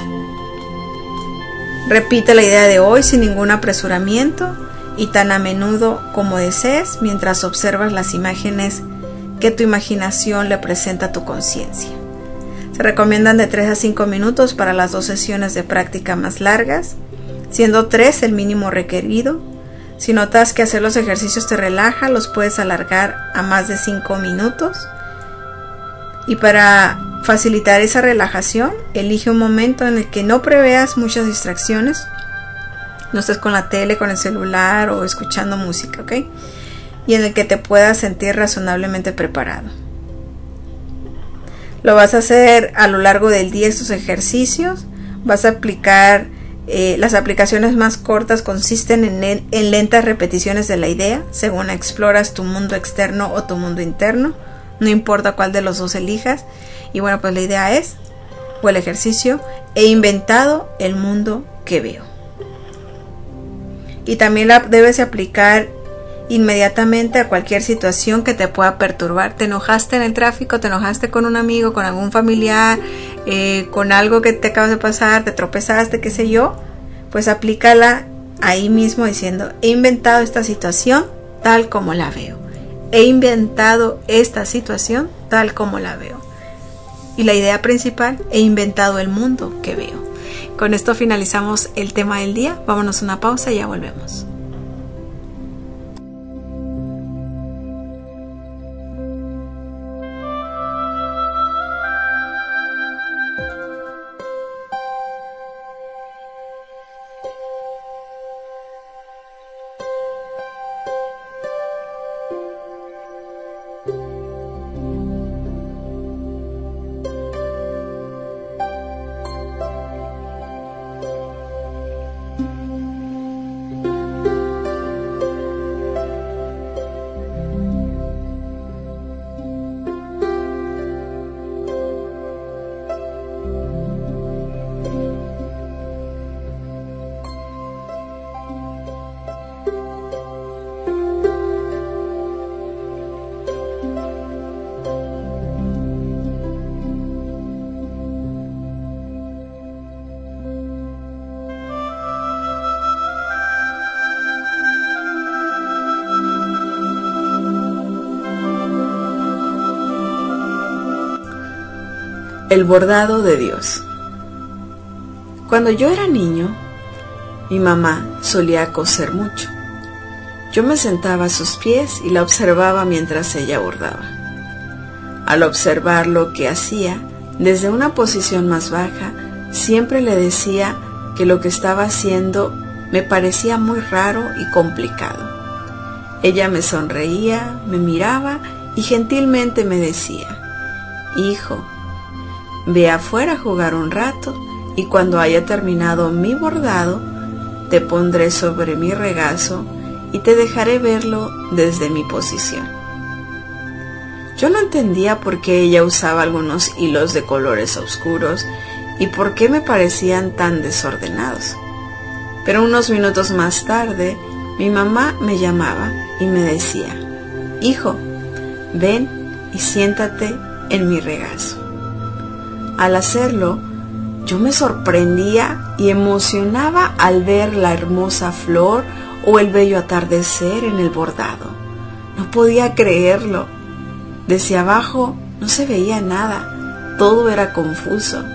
[SPEAKER 4] Repite la idea de hoy sin ningún apresuramiento y tan a menudo como desees mientras observas las imágenes que tu imaginación le presenta a tu conciencia. Se recomiendan de 3 a 5 minutos para las 2 sesiones de práctica más largas, siendo 3 el mínimo requerido. Si notas que hacer los ejercicios te relaja, los puedes alargar a más de 5 minutos. Y para facilitar esa relajación, elige un momento en el que no preveas muchas distracciones. No estés con la tele, con el celular o escuchando música, ¿ok? Y en el que te puedas sentir razonablemente preparado. Lo vas a hacer a lo largo del día estos ejercicios. Vas a aplicar, las aplicaciones más cortas consisten en lentas repeticiones de la idea, según exploras tu mundo externo o tu mundo interno. No importa cuál de los dos elijas. Y bueno, pues la idea es, o el ejercicio, he inventado el mundo que veo. Y también la debes aplicar inmediatamente a cualquier situación que te pueda perturbar. Te enojaste en el tráfico, te enojaste con un amigo, con algún familiar, con algo que te acaba de pasar, te tropezaste, qué sé yo, pues aplícala ahí mismo diciendo, he inventado esta situación tal como la veo. He inventado esta situación tal como la veo. Y la idea principal, he inventado el mundo que veo. Con esto finalizamos el tema del día. Vámonos a una pausa y ya volvemos. El bordado de Dios. Cuando yo era niño, mi mamá solía coser mucho. Yo me sentaba a sus pies y la observaba mientras ella bordaba. Al observar lo que hacía, desde una posición más baja, siempre le decía que lo que estaba haciendo me parecía muy raro y complicado. Ella me sonreía, me miraba y gentilmente me decía, hijo, ve afuera a jugar un rato y cuando haya terminado mi bordado, te pondré sobre mi regazo y te dejaré verlo desde mi posición. Yo no entendía por qué ella usaba algunos hilos de colores oscuros y por qué me parecían tan desordenados. Pero unos minutos más tarde, mi mamá me llamaba y me decía, hijo, ven y siéntate en mi regazo. Al hacerlo, yo me sorprendía y emocionaba al ver la hermosa flor o el bello atardecer en el bordado. No podía creerlo. Desde abajo no se veía nada, todo era confuso.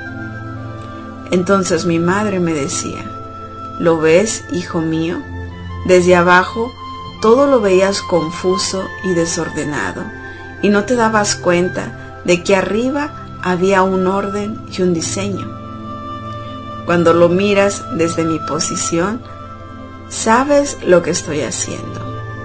[SPEAKER 4] Entonces mi madre me decía, ¿lo ves, hijo mío? Desde abajo todo lo veías confuso y desordenado y no te dabas cuenta de que arriba había un orden y un diseño. Cuando lo miras desde mi posición, sabes lo que estoy haciendo.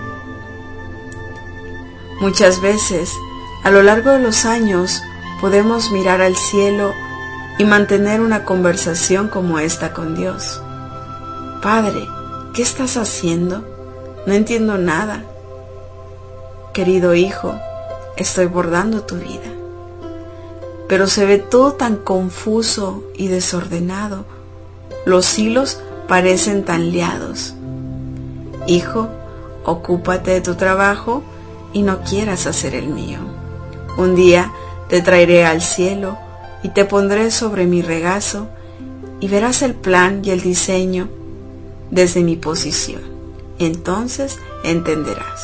[SPEAKER 4] Muchas veces, a lo largo de los años, podemos mirar al cielo y mantener una conversación como esta con Dios. Padre, ¿qué estás haciendo? No entiendo nada. Querido hijo, estoy bordando tu vida. Pero se ve todo tan confuso y desordenado. Los hilos parecen tan liados. Hijo, ocúpate de tu trabajo y no quieras hacer el mío. Un día te traeré al cielo y te pondré sobre mi regazo y verás el plan y el diseño desde mi posición. Entonces entenderás.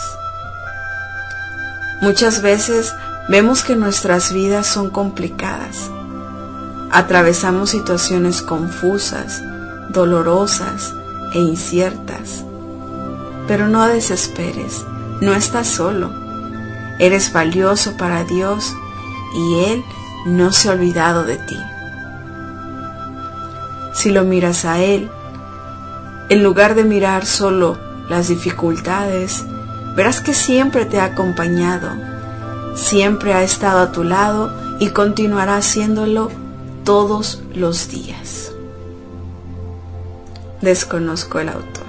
[SPEAKER 4] Muchas veces vemos que nuestras vidas son complicadas. Atravesamos situaciones confusas, dolorosas e inciertas. Pero no desesperes, no estás solo. Eres valioso para Dios y Él no se ha olvidado de ti. Si lo miras a Él, en lugar de mirar solo las dificultades, verás que siempre te ha acompañado, siempre ha estado a tu lado y continuará haciéndolo todos los días. Desconozco el autor.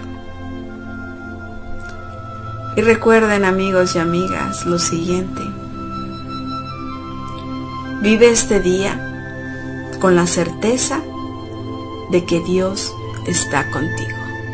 [SPEAKER 4] Y recuerden, amigos y amigas, lo siguiente: vive este día con la certeza de que Dios está contigo.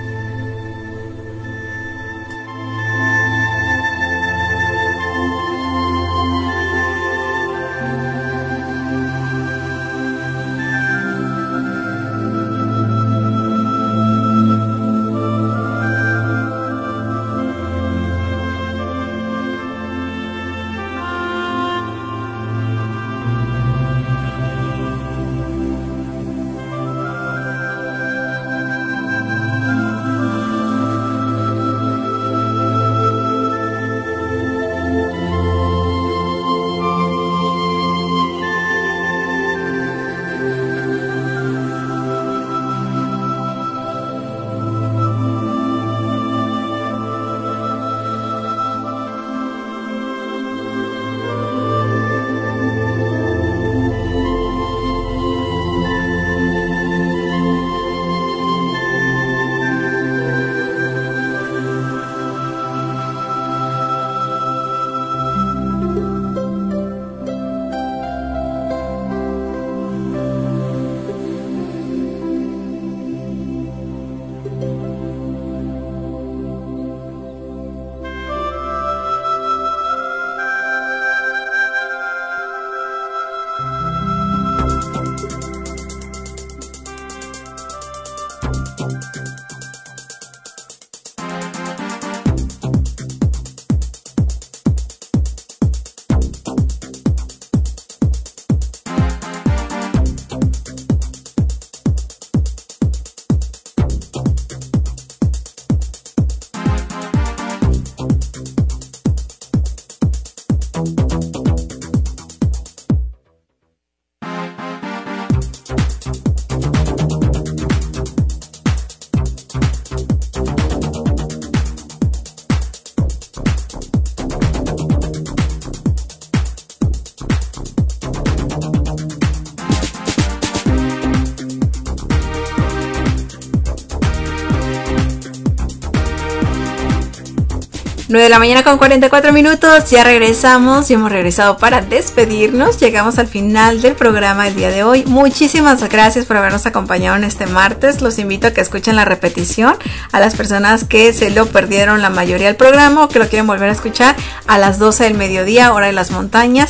[SPEAKER 4] Nueve de la mañana con 44 minutos, ya regresamos y hemos regresado para despedirnos. Llegamos al final del programa el día de hoy. Muchísimas gracias por habernos acompañado en este martes. Los invito a que escuchen la repetición. A las personas que se lo perdieron la mayoría del programa o que lo quieren volver a escuchar, a las 12 del mediodía, hora de las montañas,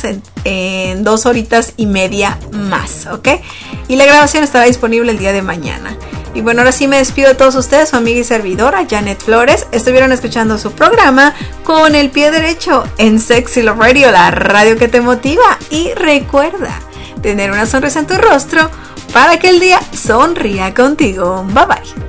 [SPEAKER 4] en 2 horitas y media más, ¿ok? Y la grabación estará disponible el día de mañana. Y bueno, ahora sí me despido de todos ustedes, su amiga y servidora Janet Flores. Estuvieron escuchando su programa Con el Pie Derecho en Sexy Love Radio, la radio que te motiva. Y recuerda tener una sonrisa en tu rostro para que el día sonría contigo. Bye bye.